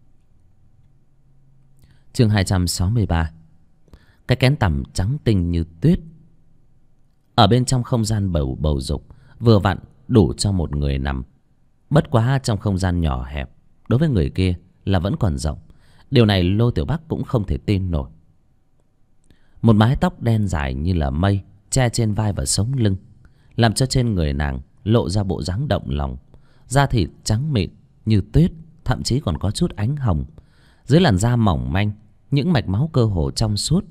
Chương 263. Cái kén tằm trắng tinh như tuyết. Ở bên trong không gian bầu dục, vừa vặn đủ cho một người nằm. Bất quá trong không gian nhỏ hẹp, đối với người kia là vẫn còn rộng. Điều này Lô Tiểu Bắc cũng không thể tin nổi. Một mái tóc đen dài như là mây che trên vai và sống lưng, làm cho trên người nàng lộ ra bộ dáng động lòng. Da thịt trắng mịn như tuyết, thậm chí còn có chút ánh hồng. Dưới làn da mỏng manh, những mạch máu cơ hồ trong suốt.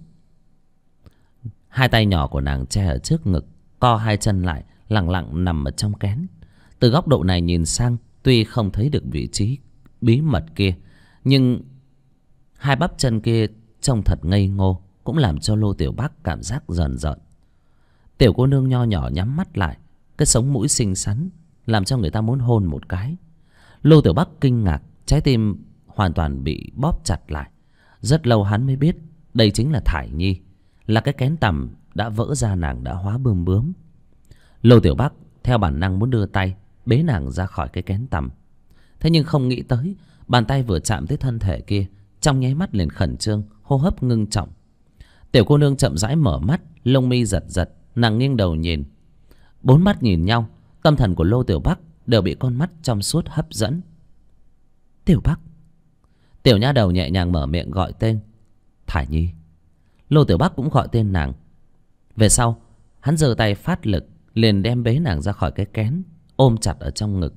Hai tay nhỏ của nàng che ở trước ngực, co hai chân lại, lẳng lặng nằm ở trong kén. Từ góc độ này nhìn sang, tuy không thấy được vị trí bí mật kia, nhưng hai bắp chân kia trông thật ngây ngô, cũng làm cho Lô Tiểu Bắc cảm giác rờn rợn. Tiểu cô nương nho nhỏ nhắm mắt lại, cái sống mũi xinh xắn làm cho người ta muốn hôn một cái. Lô Tiểu Bắc kinh ngạc, trái tim hoàn toàn bị bóp chặt lại. Rất lâu hắn mới biết đây chính là Thải Nhi, là cái kén tằm đã vỡ ra, nàng đã hóa bươm bướm. Lô Tiểu Bắc theo bản năng muốn đưa tay bế nàng ra khỏi cái kén tằm. Thế nhưng không nghĩ tới, bàn tay vừa chạm tới thân thể kia, trong nháy mắt liền khẩn trương, hô hấp ngưng trọng. Tiểu cô nương chậm rãi mở mắt, lông mi giật giật, nàng nghiêng đầu nhìn. Bốn mắt nhìn nhau, tâm thần của Lô Tiểu Bắc đều bị con mắt trong suốt hấp dẫn. Tiểu Bắc. Tiểu nha đầu nhẹ nhàng mở miệng gọi tên Thải Nhi. Lô Tiểu Bắc cũng gọi tên nàng. Về sau hắn giơ tay phát lực, liền đem bế nàng ra khỏi cái kén, ôm chặt ở trong ngực.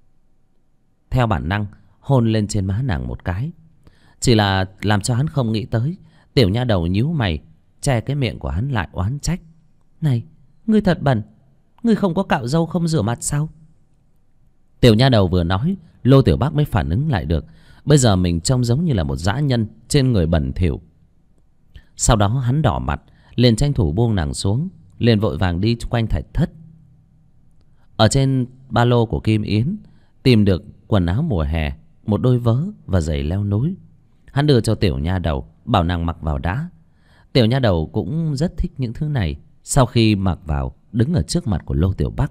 Theo bản năng hôn lên trên má nàng một cái. Chỉ là làm cho hắn không nghĩ tới, tiểu nha đầu nhíu mày, che cái miệng của hắn lại, oán trách. Này, ngươi thật bẩn, ngươi không có cạo râu không rửa mặt sao? Tiểu nha đầu vừa nói, Lô Tiểu Bắc mới phản ứng lại được, bây giờ mình trông giống như là một dã nhân, trên người bẩn thỉu. Sau đó hắn đỏ mặt, liền tranh thủ buông nàng xuống, liền vội vàng đi quanh thạch thất. Ở trên ba lô của Kim Yến tìm được quần áo mùa hè, một đôi vớ và giày leo núi. Hắn đưa cho tiểu nha đầu, bảo nàng mặc vào đã. Tiểu nha đầu cũng rất thích những thứ này. Sau khi mặc vào, đứng ở trước mặt của Lô Tiểu Bắc.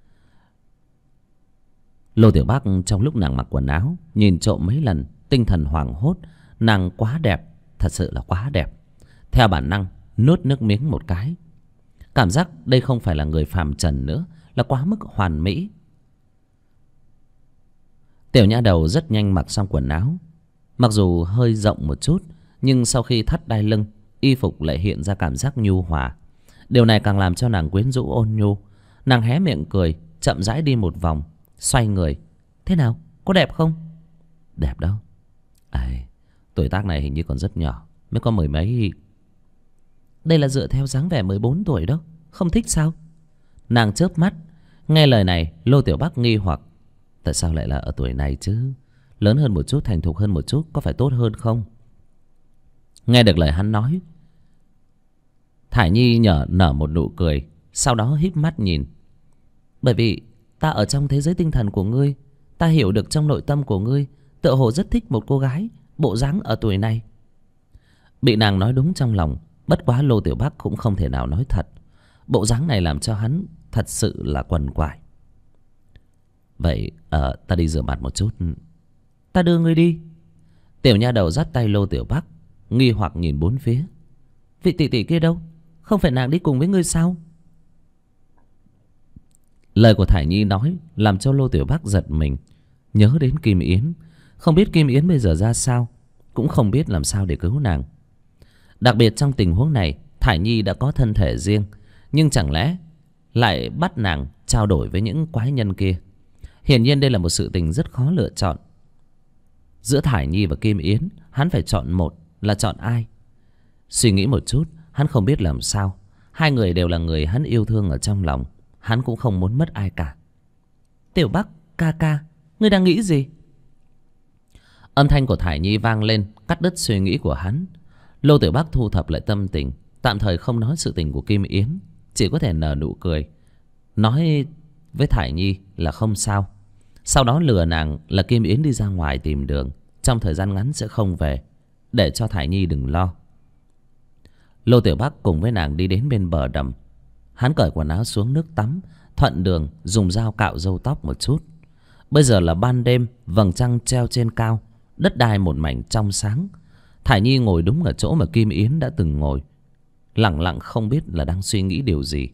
Lô Tiểu Bắc trong lúc nàng mặc quần áo nhìn trộm mấy lần, tinh thần hoảng hốt. Nàng quá đẹp, thật sự là quá đẹp. Theo bản năng nuốt nước miếng một cái. Cảm giác đây không phải là người phàm trần nữa, là quá mức hoàn mỹ. Tiểu nha đầu rất nhanh mặc xong quần áo. Mặc dù hơi rộng một chút, nhưng sau khi thắt đai lưng, y phục lại hiện ra cảm giác nhu hòa. Điều này càng làm cho nàng quyến rũ ôn nhu. Nàng hé miệng cười, chậm rãi đi một vòng, xoay người. Thế nào, có đẹp không? Đẹp đâu. Tuổi tác này hình như còn rất nhỏ, mới có mười mấy. Đây là dựa theo dáng vẻ 14 tuổi đó, không thích sao? Nàng chớp mắt. Nghe lời này, Lô Tiểu Bắc nghi hoặc. Tại sao lại là ở tuổi này chứ? Lớn hơn một chút, thành thục hơn một chút, có phải tốt hơn không? Nghe được lời hắn nói, Thải Nhi nở một nụ cười, sau đó híp mắt nhìn. Bởi vì ta ở trong thế giới tinh thần của ngươi, ta hiểu được trong nội tâm của ngươi tựa hồ rất thích một cô gái bộ dáng ở tuổi này. Bị nàng nói đúng trong lòng, bất quá Lô Tiểu Bắc cũng không thể nào nói thật. Bộ dáng này làm cho hắn thật sự là quằn quại. Vậy ta đi rửa mặt một chút. Ta đưa ngươi đi. Tiểu nha đầu dắt tay Lô Tiểu Bắc, nghi hoặc nhìn bốn phía. Vị tỷ tỷ kia đâu? Không phải nàng đi cùng với ngươi sao? Lời của Thải Nhi nói làm cho Lô Tiểu Bắc giật mình, nhớ đến Kim Yến. Không biết Kim Yến bây giờ ra sao, cũng không biết làm sao để cứu nàng. Đặc biệt trong tình huống này, Thải Nhi đã có thân thể riêng, nhưng chẳng lẽ lại bắt nàng trao đổi với những quái nhân kia? Hiển nhiên đây là một sự tình rất khó lựa chọn. Giữa Thải Nhi và Kim Yến, hắn phải chọn một, là chọn ai? Suy nghĩ một chút, hắn không biết làm sao. Hai người đều là người hắn yêu thương ở trong lòng, hắn cũng không muốn mất ai cả. Tiểu Bắc, ca ca, ngươi đang nghĩ gì? Âm thanh của Thải Nhi vang lên, cắt đứt suy nghĩ của hắn. Lô Tiểu Bắc thu thập lại tâm tình, tạm thời không nói sự tình của Kim Yến, chỉ có thể nở nụ cười, nói với Thải Nhi là không sao. Sau đó lừa nàng là Kim Yến đi ra ngoài tìm đường, trong thời gian ngắn sẽ không về, để cho Thải Nhi đừng lo. Lô Tiểu Bắc cùng với nàng đi đến bên bờ đầm. Hắn cởi quần áo xuống nước tắm, thuận đường dùng dao cạo râu tóc một chút. Bây giờ là ban đêm, vầng trăng treo trên cao, đất đai một mảnh trong sáng. Thải Nhi ngồi đúng ở chỗ mà Kim Yến đã từng ngồi, lẳng lặng không biết là đang suy nghĩ điều gì.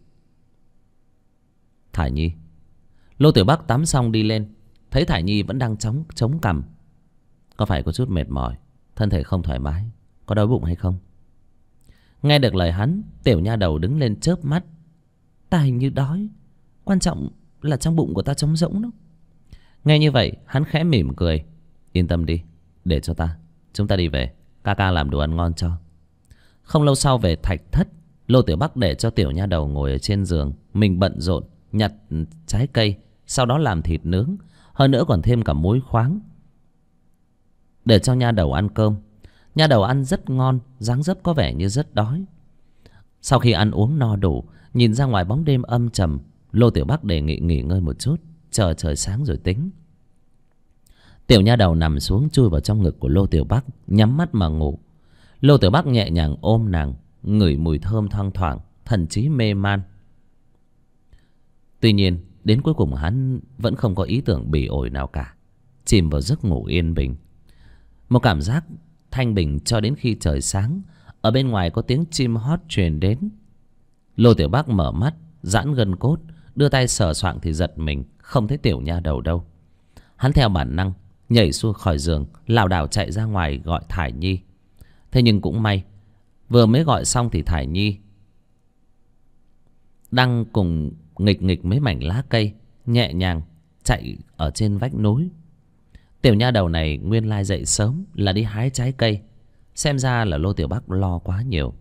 Thải Nhi. Lô Tiểu Bắc tắm xong đi lên, thấy Thải Nhi vẫn đang chống cằm. Có phải có chút mệt mỏi, thân thể không thoải mái, có đói bụng hay không? Nghe được lời hắn, tiểu nha đầu đứng lên chớp mắt. Ta hình như đói, quan trọng là trong bụng của ta trống rỗng đó. Nghe như vậy, hắn khẽ mỉm cười. Yên tâm đi, để cho ta, chúng ta đi về, ca ca làm đồ ăn ngon cho. Không lâu sau về thạch thất, Lô Tiểu Bắc để cho tiểu nha đầu ngồi ở trên giường, mình bận rộn nhặt trái cây, sau đó làm thịt nướng, hơn nữa còn thêm cả muối khoáng để cho nha đầu ăn cơm. Nha đầu ăn rất ngon, dáng dấp có vẻ như rất đói. Sau khi ăn uống no đủ, nhìn ra ngoài bóng đêm âm trầm, Lô Tiểu Bắc đề nghị nghỉ ngơi một chút, chờ trời sáng rồi tính. Tiểu nha đầu nằm xuống chui vào trong ngực của Lô Tiểu Bắc, nhắm mắt mà ngủ. Lô Tiểu Bắc nhẹ nhàng ôm nàng, ngửi mùi thơm thoang thoảng, thần trí mê man. Tuy nhiên đến cuối cùng hắn vẫn không có ý tưởng bỉ ổi nào cả, chìm vào giấc ngủ yên bình. Một cảm giác thanh bình cho đến khi trời sáng. Ở bên ngoài có tiếng chim hót truyền đến. Lô Tiểu Bắc mở mắt, giãn gân cốt, đưa tay sờ soạng thì giật mình, không thấy tiểu nha đầu đâu. Hắn theo bản năng nhảy xuống khỏi giường, lảo đảo chạy ra ngoài gọi Thải Nhi. Thế nhưng cũng may, vừa mới gọi xong thì Thải Nhi đang cùng nghịch nghịch mấy mảnh lá cây, nhẹ nhàng chạy ở trên vách núi. Tiểu nha đầu này nguyên lai dậy sớm là đi hái trái cây. Xem ra là Lô Tiểu Bắc lo quá nhiều.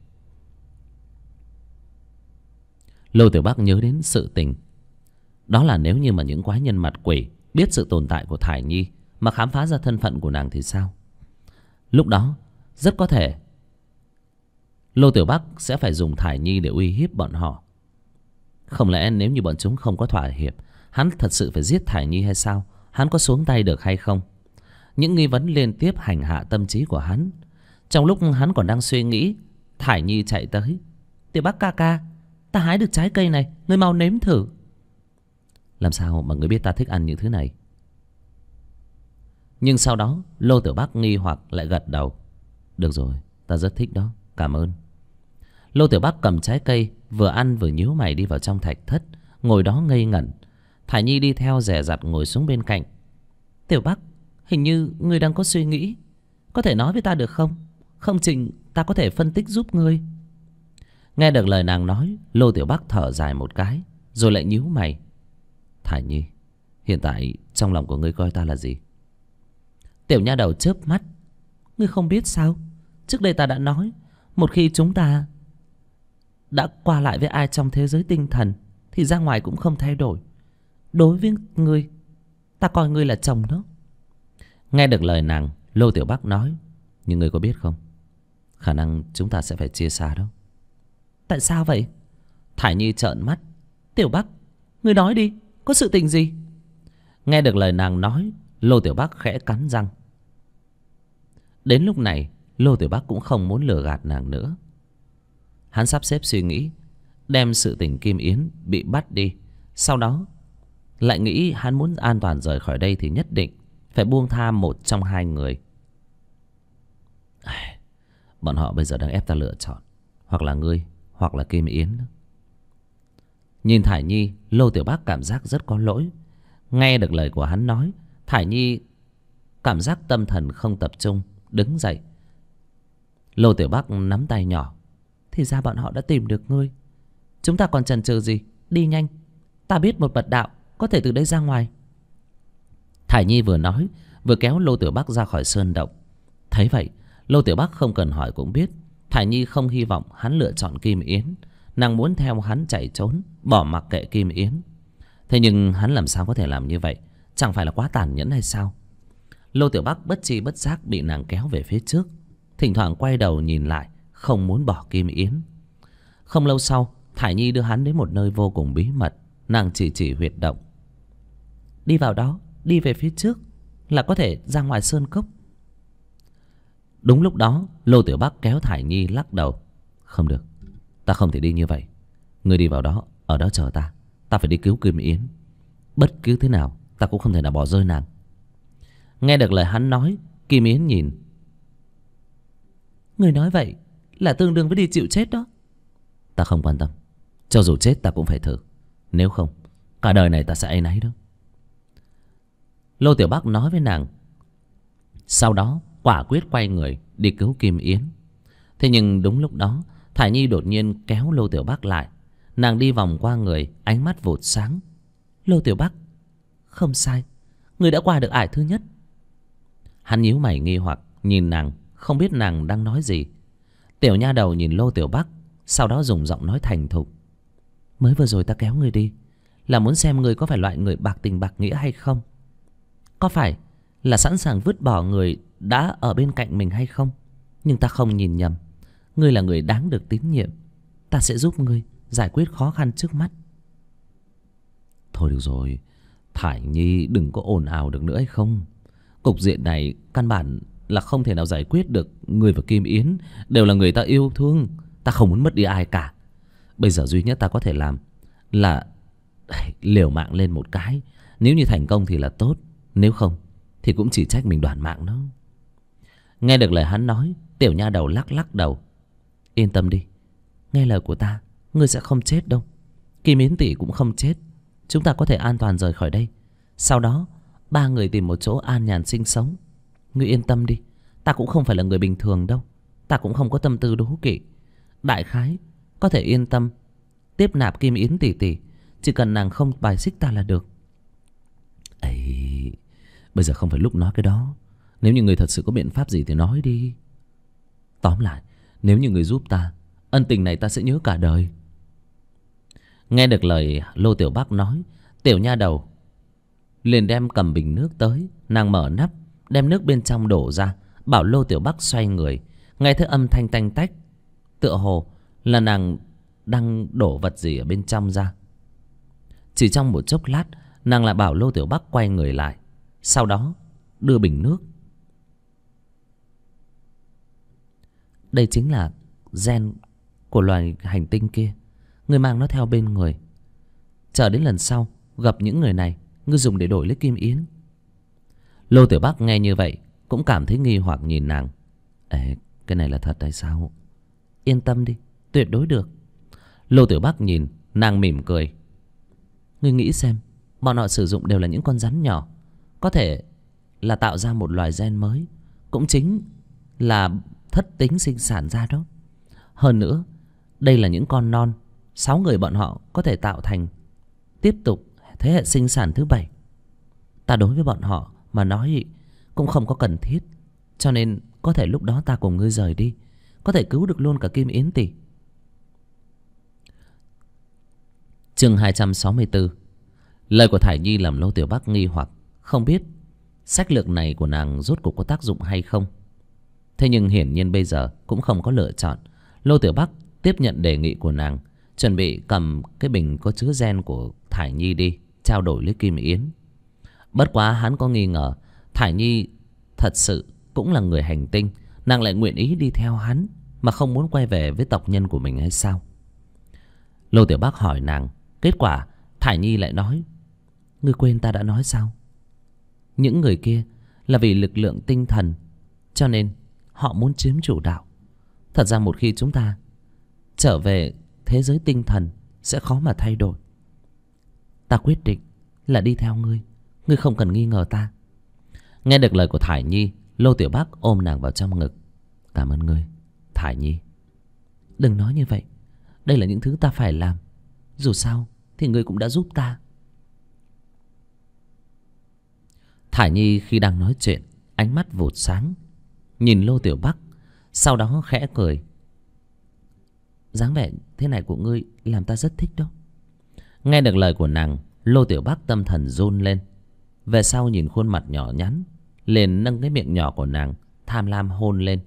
Lô Tiểu Bắc nhớ đến sự tình, đó là nếu như mà những quái nhân mặt quỷ biết sự tồn tại của Thải Nhi mà khám phá ra thân phận của nàng thì sao? Lúc đó rất có thể Lô Tiểu Bắc sẽ phải dùng Thải Nhi để uy hiếp bọn họ. Không lẽ nếu như bọn chúng không có thỏa hiệp, hắn thật sự phải giết Thải Nhi hay sao? Hắn có xuống tay được hay không? Những nghi vấn liên tiếp hành hạ tâm trí của hắn. Trong lúc hắn còn đang suy nghĩ, Thải Nhi chạy tới. Tiểu Bắc ca ca, ta hái được trái cây này, ngươi mau nếm thử. Làm sao mà ngươi biết ta thích ăn những thứ này? Nhưng sau đó Lô Tiểu Bắc nghi hoặc lại gật đầu. Được rồi, ta rất thích đó, cảm ơn. Lô Tiểu Bắc cầm trái cây, vừa ăn vừa nhíu mày đi vào trong thạch thất, ngồi đó ngây ngẩn. Thải Nhi đi theo dè dặt ngồi xuống bên cạnh. Tiểu Bắc, Hình như ngươi đang có suy nghĩ. Có thể nói với ta được không? Không chừng ta có thể phân tích giúp ngươi. Nghe được lời nàng nói, Lô Tiểu Bắc thở dài một cái, rồi lại nhíu mày. Thải Nhi, hiện tại trong lòng của ngươi coi ta là gì? Tiểu nha đầu chớp mắt. Ngươi không biết sao? Trước đây ta đã nói, một khi chúng ta đã qua lại với ai trong thế giới tinh thần thì ra ngoài cũng không thay đổi. Đối với ngươi, ta coi ngươi là chồng đó. Nghe được lời nàng, Lô Tiểu Bắc nói. Nhưng ngươi có biết không, khả năng chúng ta sẽ phải chia xa đó. Tại sao vậy? Thải Nhi trợn mắt. Tiểu Bắc, ngươi nói đi, có sự tình gì? Nghe được lời nàng nói, Lô Tiểu Bắc khẽ cắn răng. Đến lúc này, Lô Tiểu Bắc cũng không muốn lừa gạt nàng nữa. Hắn sắp xếp suy nghĩ, đem sự tình Kim Yến bị bắt đi. Sau đó lại nghĩ hắn muốn an toàn rời khỏi đây thì nhất định phải buông tha một trong hai người. Bọn họ bây giờ đang ép ta lựa chọn, hoặc là ngươi, hoặc là Kim Yến. Nhìn Thải Nhi, Lô Tiểu Bắc cảm giác rất có lỗi. Nghe được lời của hắn nói, Thải Nhi cảm giác tâm thần không tập trung, đứng dậy. Lô Tiểu Bắc nắm tay nhỏ. Thì ra bọn họ đã tìm được ngươi. Chúng ta còn chần chừ gì? Đi nhanh. Ta biết một mật đạo có thể từ đây ra ngoài. Thải Nhi vừa nói vừa kéo Lô Tiểu Bắc ra khỏi sơn động. Thấy vậy, Lô Tiểu Bắc không cần hỏi cũng biết Thải Nhi không hy vọng hắn lựa chọn Kim Yến. Nàng muốn theo hắn chạy trốn, bỏ mặc kệ Kim Yến. Thế nhưng hắn làm sao có thể làm như vậy? Chẳng phải là quá tàn nhẫn hay sao? Lô Tiểu Bắc bất tri bất giác bị nàng kéo về phía trước, thỉnh thoảng quay đầu nhìn lại, không muốn bỏ Kim Yến. Không lâu sau, Thải Nhi đưa hắn đến một nơi vô cùng bí mật. Nàng chỉ huyệt động. Đi vào đó, đi về phía trước là có thể ra ngoài sơn cốc. Đúng lúc đó, Lô Tiểu Bắc kéo Thải Nhi lắc đầu. Không được, ta không thể đi như vậy. Ngươi đi vào đó, ở đó chờ ta. Ta phải đi cứu Kim Yến. Bất cứ thế nào, ta cũng không thể nào bỏ rơi nàng. Nghe được lời hắn nói, Kim Yến nhìn. Người nói vậy là tương đương với đi chịu chết đó. Ta không quan tâm. Cho dù chết ta cũng phải thử. Nếu không, cả đời này ta sẽ áy náy đó. Lô Tiểu Bắc nói với nàng. Sau đó quả quyết quay người đi cứu Kim Yến. Thế nhưng đúng lúc đó, Thải Nhi đột nhiên kéo Lô Tiểu Bắc lại. Nàng đi vòng qua người, ánh mắt vụt sáng. Lô Tiểu Bắc, không sai, người đã qua được ải thứ nhất. Hắn nhíu mày nghi hoặc nhìn nàng, không biết nàng đang nói gì. Tiểu nha đầu nhìn Lô Tiểu Bắc, sau đó dùng giọng nói thành thục. Mới vừa rồi ta kéo người đi là muốn xem người có phải loại người bạc tình bạc nghĩa hay không. Có phải là sẵn sàng vứt bỏ người đã ở bên cạnh mình hay không. Nhưng ta không nhìn nhầm, ngươi là người đáng được tín nhiệm. Ta sẽ giúp ngươi giải quyết khó khăn trước mắt. Thôi được rồi, Thải Nhi đừng có ồn ào được nữa hay không. Cục diện này căn bản là không thể nào giải quyết được. Ngươi và Kim Yến đều là người ta yêu thương. Ta không muốn mất đi ai cả. Bây giờ duy nhất ta có thể làm là liều mạng lên một cái. Nếu như thành công thì là tốt, nếu không thì cũng chỉ trách mình đoản mạng đó. Nghe được lời hắn nói, tiểu nha đầu lắc lắc đầu. Yên tâm đi, nghe lời của ta, ngươi sẽ không chết đâu. Kim Yến tỷ cũng không chết. Chúng ta có thể an toàn rời khỏi đây. Sau đó ba người tìm một chỗ an nhàn sinh sống. Ngươi yên tâm đi, ta cũng không phải là người bình thường đâu. Ta cũng không có tâm tư đố kỵ. Đại khái có thể yên tâm tiếp nạp Kim Yến tỷ tỷ, chỉ cần nàng không bài xích ta là được. Ấy, bây giờ không phải lúc nói cái đó. Nếu như người thật sự có biện pháp gì thì nói đi. Tóm lại, nếu như người giúp ta, ân tình này ta sẽ nhớ cả đời. Nghe được lời Lô Tiểu Bắc nói, tiểu nha đầu liền đem cầm bình nước tới. Nàng mở nắp, đem nước bên trong đổ ra, bảo Lô Tiểu Bắc xoay người. Nghe thấy âm thanh tanh tách, tựa hồ là nàng đang đổ vật gì ở bên trong ra. Chỉ trong một chốc lát, nàng lại bảo Lô Tiểu Bắc quay người lại. Sau đó đưa bình nước. Đây chính là gen của loài hành tinh kia. Ngươi mang nó theo bên người. Chờ đến lần sau gặp những người này, ngươi dùng để đổi lấy Kim Yến. Lô Tiểu Bắc nghe như vậy cũng cảm thấy nghi hoặc nhìn nàng. Ê, cái này là thật hay sao? Yên tâm đi, tuyệt đối được. Lô Tiểu Bắc nhìn nàng mỉm cười. Ngươi nghĩ xem, bọn họ sử dụng đều là những con rắn nhỏ, có thể là tạo ra một loài gen mới, cũng chính là thất tính sinh sản ra đó. Hơn nữa, đây là những con non, 6 người bọn họ có thể tạo thành tiếp tục thế hệ sinh sản thứ 7. Ta đối với bọn họ mà nói cũng không có cần thiết, cho nên có thể lúc đó ta cùng ngươi rời đi, có thể cứu được luôn cả Kim Yến tỷ. Chương 264. Lời của Thải Nhi làm Lô Tiểu Bắc nghi hoặc, không biết sách lược này của nàng rốt cuộc có tác dụng hay không. Thế nhưng hiển nhiên bây giờ cũng không có lựa chọn. Lô Tiểu Bắc tiếp nhận đề nghị của nàng, chuẩn bị cầm cái bình có chứa gen của Thải Nhi đi trao đổi với Kim Yến. Bất quá hắn có nghi ngờ Thải Nhi thật sự cũng là người hành tinh, nàng lại nguyện ý đi theo hắn mà không muốn quay về với tộc nhân của mình hay sao? Lô Tiểu Bắc hỏi nàng, kết quả Thải Nhi lại nói: ngươi quên ta đã nói sao? Những người kia là vì lực lượng tinh thần, cho nên họ muốn chiếm chủ đạo. Thật ra một khi chúng ta trở về thế giới tinh thần sẽ khó mà thay đổi. Ta quyết định là đi theo ngươi, ngươi không cần nghi ngờ ta. Nghe được lời của Thải Nhi, Lô Tiểu Bắc ôm nàng vào trong ngực. Cảm ơn ngươi, Thải Nhi. Đừng nói như vậy, đây là những thứ ta phải làm. Dù sao thì ngươi cũng đã giúp ta. Thải Nhi khi đang nói chuyện, ánh mắt vụt sáng, nhìn Lô Tiểu Bắc, sau đó khẽ cười. Dáng vẻ thế này của ngươi làm ta rất thích đó. Nghe được lời của nàng, Lô Tiểu Bắc tâm thần run lên. Về sau nhìn khuôn mặt nhỏ nhắn, liền nâng cái miệng nhỏ của nàng tham lam hôn lên.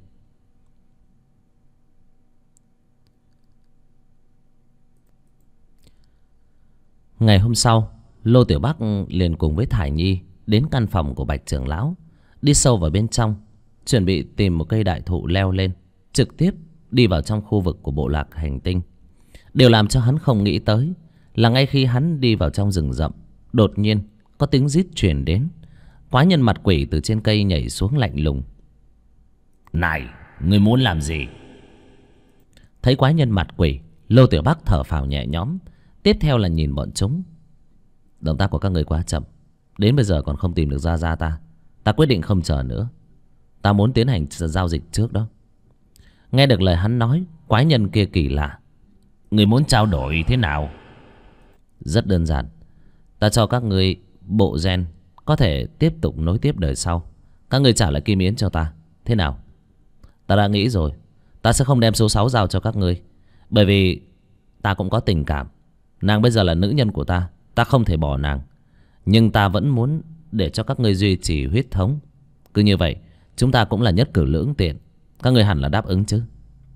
Ngày hôm sau, Lô Tiểu Bắc liền cùng với Thải Nhi đến căn phòng của Bạch trưởng lão, đi sâu vào bên trong, chuẩn bị tìm một cây đại thụ leo lên, trực tiếp đi vào trong khu vực của bộ lạc hành tinh. Điều làm cho hắn không nghĩ tới là ngay khi hắn đi vào trong rừng rậm, đột nhiên có tiếng rít truyền đến. Quái nhân mặt quỷ từ trên cây nhảy xuống lạnh lùng. Này, ngươi muốn làm gì? Thấy quái nhân mặt quỷ, Lô Tiểu Bắc thở phào nhẹ nhõm. Tiếp theo là nhìn bọn chúng. Động tác của các người quá chậm, đến bây giờ còn không tìm được ra ta. Ta quyết định không chờ nữa, ta muốn tiến hành giao dịch trước đó. Nghe được lời hắn nói, quái nhân kia kỳ lạ. Ngươi muốn trao đổi thế nào? Rất đơn giản, ta cho các người bộ gen có thể tiếp tục nối tiếp đời sau. Các người trả lại Kim Yến cho ta, thế nào? Ta đã nghĩ rồi, ta sẽ không đem số 6 giao cho các ngươi, bởi vì ta cũng có tình cảm. Nàng bây giờ là nữ nhân của ta, ta không thể bỏ nàng. Nhưng ta vẫn muốn để cho các ngươi duy trì huyết thống. Cứ như vậy, chúng ta cũng là nhất cử lưỡng tiện. Các ngươi hẳn là đáp ứng chứ?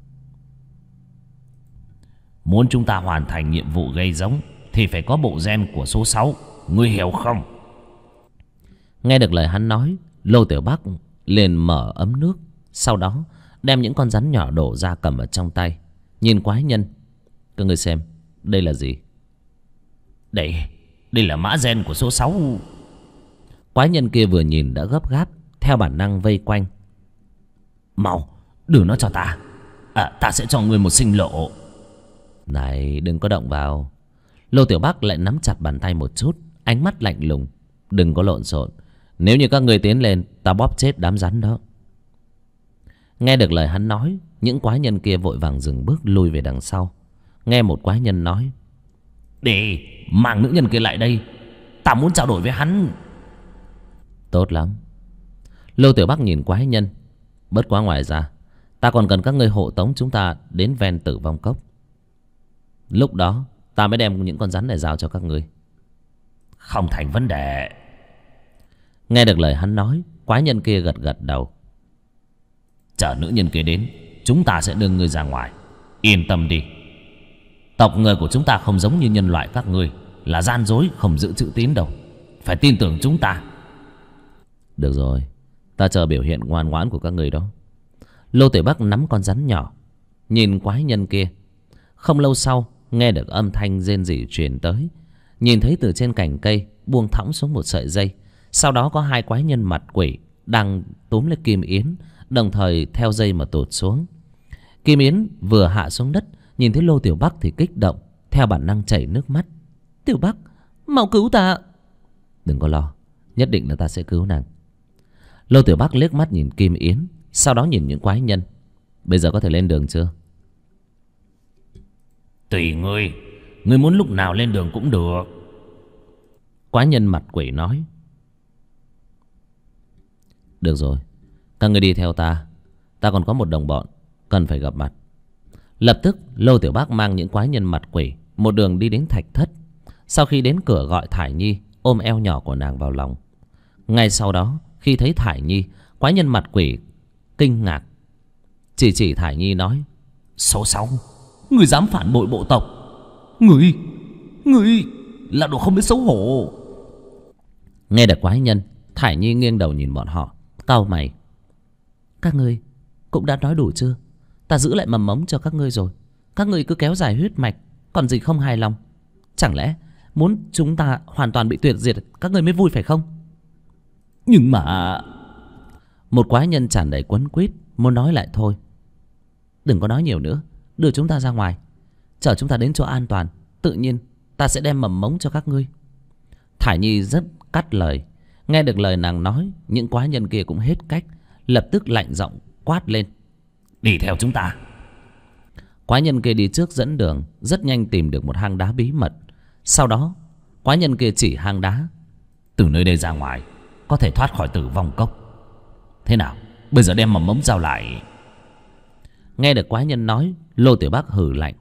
Muốn chúng ta hoàn thành nhiệm vụ gây giống thì phải có bộ gen của số 6, ngươi hiểu không? Nghe được lời hắn nói, Lô Tiểu Bắc liền mở ấm nước, sau đó đem những con rắn nhỏ đổ ra cầm ở trong tay. Nhìn quái nhân, các ngươi xem, đây là gì? Đây là mã gen của số 6. Quái nhân kia vừa nhìn đã gấp gáp, theo bản năng vây quanh. Mau, đưa nó cho ta. Ta sẽ cho ngươi một sinh lộ. Này, đừng có động vào. Lô Tiểu Bắc lại nắm chặt bàn tay một chút, ánh mắt lạnh lùng. Đừng có lộn xộn, nếu như các người tiến lên, ta bóp chết đám rắn đó. Nghe được lời hắn nói, những quái nhân kia vội vàng dừng bước lui về đằng sau. Nghe một quái nhân nói: để mang nữ nhân kia lại đây, ta muốn trao đổi với hắn. Tốt lắm. Lô Tiểu Bắc nhìn quái nhân. Bất quá ngoài ra, ta còn cần các ngươi hộ tống chúng ta đến ven Tử Vong Cốc. Lúc đó ta mới đem những con rắn này giao cho các ngươi. Không thành vấn đề. Nghe được lời hắn nói, quái nhân kia gật gật đầu. Chờ nữ nhân kia đến, chúng ta sẽ đưa ngươi ra ngoài. Yên tâm đi, tộc người của chúng ta không giống như nhân loại các ngươi là gian dối không giữ chữ tín đâu. Phải tin tưởng chúng ta. Được rồi, ta chờ biểu hiện ngoan ngoãn của các người đó. Lô Tiểu Bắc nắm con rắn nhỏ, nhìn quái nhân kia. Không lâu sau, nghe được âm thanh rên rỉ truyền tới. Nhìn thấy từ trên cành cây buông thõng xuống một sợi dây. Sau đó có hai quái nhân mặt quỷ đang túm lấy Kim Yến, đồng thời theo dây mà tụt xuống. Kim Yến vừa hạ xuống đất, nhìn thấy Lô Tiểu Bắc thì kích động, theo bản năng chảy nước mắt. Tiểu Bắc, mau cứu ta. Đừng có lo, nhất định là ta sẽ cứu nàng. Lô Tiểu Bắc liếc mắt nhìn Kim Yến, sau đó nhìn những quái nhân. Bây giờ có thể lên đường chưa? Tùy ngươi, ngươi muốn lúc nào lên đường cũng được. Quái nhân mặt quỷ nói. Được rồi, các ngươi đi theo ta. Ta còn có một đồng bọn cần phải gặp mặt. Lập tức Lô Tiểu Bắc mang những quái nhân mặt quỷ một đường đi đến thạch thất. Sau khi đến cửa gọi Thải Nhi, ôm eo nhỏ của nàng vào lòng. Ngay sau đó khi thấy Thải Nhi, quái nhân mặt quỷ kinh ngạc, chỉ Thải Nhi nói: Số 6, ngươi dám phản bội bộ tộc. Ngươi là đồ không biết xấu hổ. Nghe được quái nhân, Thải Nhi nghiêng đầu nhìn bọn họ, cau mày. Các ngươi cũng đã nói đủ chưa? Ta giữ lại mầm mống cho các ngươi rồi. Các ngươi cứ kéo dài huyết mạch, còn gì không hài lòng? Chẳng lẽ muốn chúng ta hoàn toàn bị tuyệt diệt các ngươi mới vui phải không? Nhưng mà... Một quái nhân tràn đầy quấn quýt muốn nói lại thôi. Đừng có nói nhiều nữa, đưa chúng ta ra ngoài, chở chúng ta đến chỗ an toàn. Tự nhiên ta sẽ đem mầm mống cho các ngươi. Thải Nhi rất cắt lời. Nghe được lời nàng nói, những quái nhân kia cũng hết cách, lập tức lạnh giọng quát lên: Đi theo chúng ta. Quái nhân kia đi trước dẫn đường, rất nhanh tìm được một hang đá bí mật. Sau đó quái nhân kia chỉ hang đá. Từ nơi đây ra ngoài có thể thoát khỏi tử vong cốc. Thế nào, bây giờ đem mầm mống giao lại. Nghe được quái nhân nói, Lô Tiểu Bắc hừ lạnh,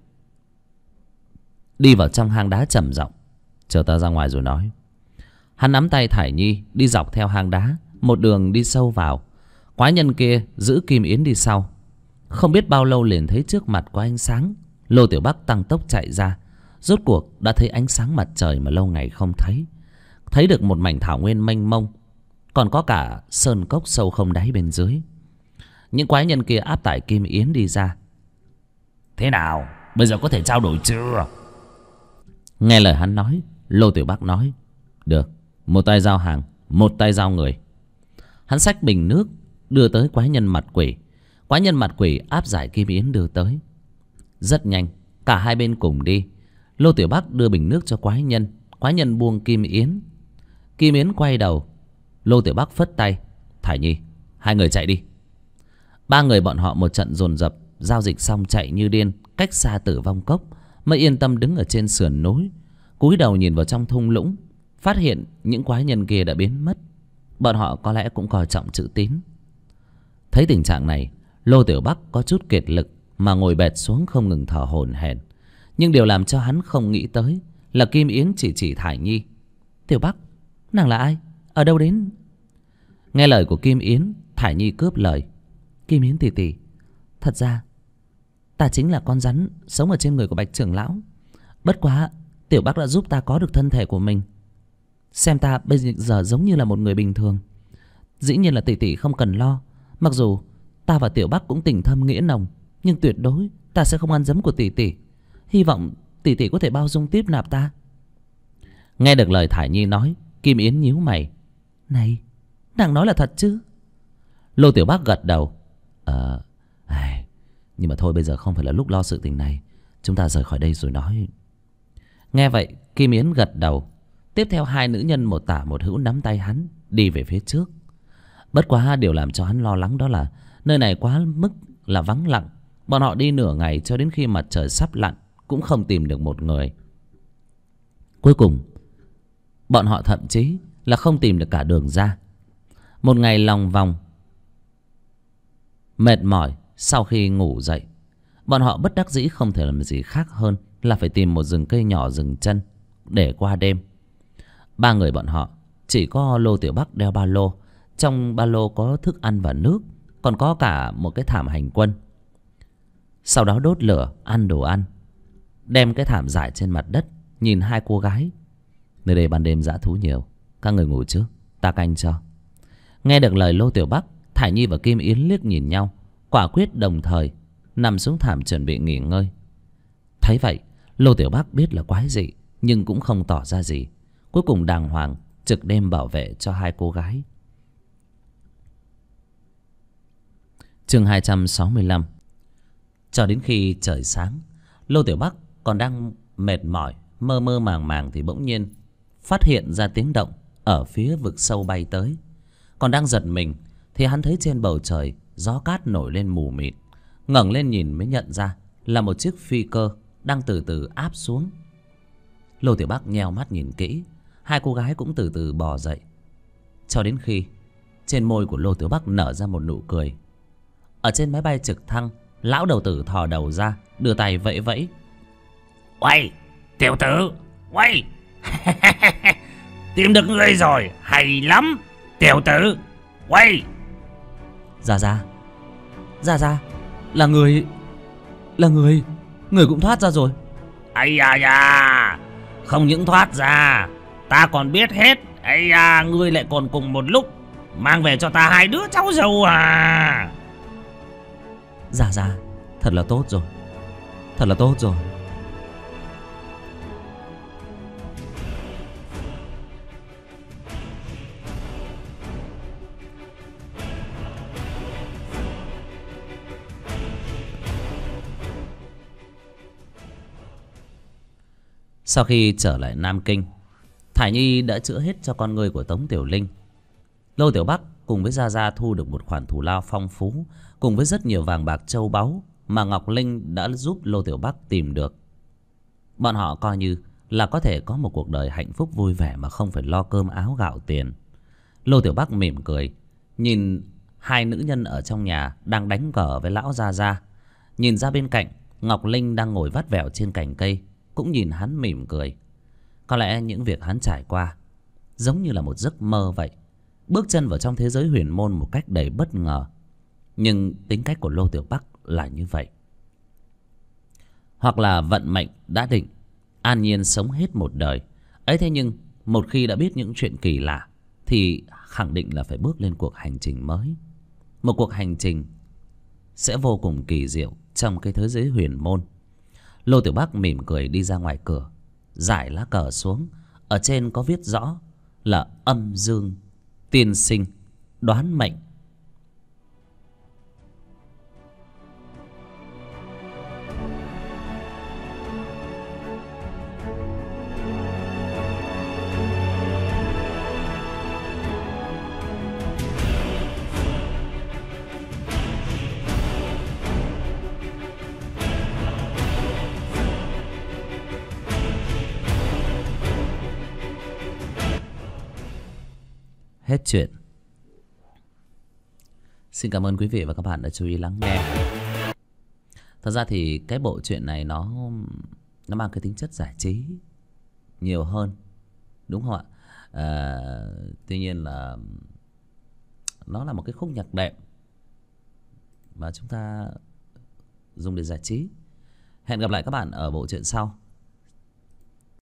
đi vào trong hang đá trầm giọng: Chờ ta ra ngoài rồi nói. Hắn nắm tay Thải Nhi đi dọc theo hang đá, một đường đi sâu vào. Quái nhân kia giữ Kim Yến đi sau. Không biết bao lâu liền thấy trước mặt có ánh sáng. Lô Tiểu Bắc tăng tốc chạy ra. Rốt cuộc đã thấy ánh sáng mặt trời mà lâu ngày không thấy. Thấy được một mảnh thảo nguyên mênh mông, còn có cả sơn cốc sâu không đáy bên dưới. Những quái nhân kia áp tải Kim Yến đi ra. Thế nào, bây giờ có thể trao đổi chưa? Nghe lời hắn nói, Lô Tiểu Bắc nói: Được, một tay giao hàng, một tay giao người. Hắn xách bình nước đưa tới quái nhân mặt quỷ. Quái nhân mặt quỷ áp giải Kim Yến đưa tới. Rất nhanh, cả hai bên cùng đi. Lô Tiểu Bắc đưa bình nước cho quái nhân. Quái nhân buông Kim Yến. Kim Yến quay đầu. Lô Tiểu Bắc phất tay: Thải Nhi, hai người chạy đi. Ba người bọn họ một trận dồn dập, giao dịch xong chạy như điên, cách xa tử vong cốc, mới yên tâm đứng ở trên sườn núi, cúi đầu nhìn vào trong thung lũng, phát hiện những quái nhân kia đã biến mất. Bọn họ có lẽ cũng coi trọng chữ tín. Thấy tình trạng này, Lô Tiểu Bắc có chút kiệt lực mà ngồi bệt xuống không ngừng thở hổn hển. Nhưng điều làm cho hắn không nghĩ tới là Kim Yến chỉ Thải Nhi: Tiểu Bắc, nàng là ai? Ở đâu đến? Nghe lời của Kim Yến, Thải Nhi cướp lời: Kim Yến tỷ tỷ, thật ra ta chính là con rắn sống ở trên người của Bạch trưởng lão. Bất quá Tiểu Bắc đã giúp ta có được thân thể của mình. Xem ta bây giờ giống như là một người bình thường. Dĩ nhiên là tỷ tỷ không cần lo. Mặc dù ta và Tiểu Bắc cũng tình thâm nghĩa nồng, nhưng tuyệt đối ta sẽ không ăn dấm của tỷ tỷ. Hy vọng tỷ tỷ có thể bao dung tiếp nạp ta. Nghe được lời Thải Nhi nói, Kim Yến nhíu mày: Này, nàng nói là thật chứ? Lô Tiểu Bắc gật đầu: Nhưng mà thôi, bây giờ không phải là lúc lo sự tình này. Chúng ta rời khỏi đây rồi nói. Nghe vậy, Kim Yến gật đầu. Tiếp theo hai nữ nhân một tả một hữu nắm tay hắn đi về phía trước. Bất quá điều làm cho hắn lo lắng đó là nơi này quá mức là vắng lặng. Bọn họ đi nửa ngày cho đến khi mặt trời sắp lặn cũng không tìm được một người. Cuối cùng bọn họ thậm chí là không tìm được cả đường ra. Một ngày lòng vòng mệt mỏi, sau khi ngủ dậy, bọn họ bất đắc dĩ không thể làm gì khác hơn là phải tìm một rừng cây nhỏ dừng chân để qua đêm. Ba người bọn họ chỉ có Lô Tiểu Bắc đeo ba lô. Trong ba lô có thức ăn và nước, còn có cả một cái thảm hành quân. Sau đó đốt lửa ăn đồ ăn, đem cái thảm rải trên mặt đất, nhìn hai cô gái: Nơi đây ban đêm dã thú nhiều, các người ngủ trước, ta canh cho. Nghe được lời Lô Tiểu Bắc, Thải Nhi và Kim Yến liếc nhìn nhau, quả quyết đồng thời nằm xuống thảm chuẩn bị nghỉ ngơi. Thấy vậy, Lô Tiểu Bắc biết là quái dị, nhưng cũng không tỏ ra gì. Cuối cùng đàng hoàng trực đêm bảo vệ cho hai cô gái. Chương 265. Cho đến khi trời sáng, Lô Tiểu Bắc còn đang mệt mỏi, mơ mơ màng màng thì bỗng nhiên phát hiện ra tiếng động ở phía vực sâu bay tới. Còn đang giật mình, thì hắn thấy trên bầu trời gió cát nổi lên mù mịt. Ngẩng lên nhìn mới nhận ra là một chiếc phi cơ đang từ từ áp xuống. Lô Tiểu Bắc nheo mắt nhìn kỹ, hai cô gái cũng từ từ bò dậy, cho đến khi trên môi của Lô Tiểu Bắc nở ra một nụ cười. Ở trên máy bay trực thăng, lão đầu tử thò đầu ra, đưa tay vẫy vẫy. Uầy, tiểu tử, uầy. Tìm được ngươi rồi, hay lắm, tiểu tử, uầy. Ra ra, là người cũng thoát ra rồi. Ây da da, không những thoát ra, ta còn biết hết. Ây da, ngươi lại còn cùng một lúc mang về cho ta hai đứa cháu dâu à? Ra, thật là tốt rồi. Sau khi trở lại Nam Kinh, Thải Nhi đã chữa hết cho con người của Tống Tiểu Linh. Lô Tiểu Bắc cùng với Gia Gia thu được một khoản thù lao phong phú, cùng với rất nhiều vàng bạc châu báu mà Ngọc Linh đã giúp Lô Tiểu Bắc tìm được. Bọn họ coi như là có thể có một cuộc đời hạnh phúc vui vẻ mà không phải lo cơm áo gạo tiền. Lô Tiểu Bắc mỉm cười nhìn hai nữ nhân ở trong nhà đang đánh cờ với lão Gia Gia. Nhìn ra bên cạnh, Ngọc Linh đang ngồi vắt vẻo trên cành cây, cũng nhìn hắn mỉm cười. Có lẽ những việc hắn trải qua giống như là một giấc mơ vậy, bước chân vào trong thế giới huyền môn một cách đầy bất ngờ. Nhưng tính cách của Lô Tiểu Bắc là như vậy. Hoặc là vận mệnh đã định an nhiên sống hết một đời ấy, thế nhưng một khi đã biết những chuyện kỳ lạ thì khẳng định là phải bước lên cuộc hành trình mới. Một cuộc hành trình sẽ vô cùng kỳ diệu trong cái thế giới huyền môn. Lô Tiểu Bắc mỉm cười đi ra ngoài cửa, rải lá cờ xuống. Ở trên có viết rõ là âm dương tiên sinh đoán mệnh. Hết chuyện. Xin cảm ơn quý vị và các bạn đã chú ý lắng nghe. Thật ra thì cái bộ truyện này nó mang cái tính chất giải trí nhiều hơn, đúng không ạ? Tuy nhiên là nó là một cái khúc nhạc đệm mà chúng ta dùng để giải trí. Hẹn gặp lại các bạn ở bộ truyện sau.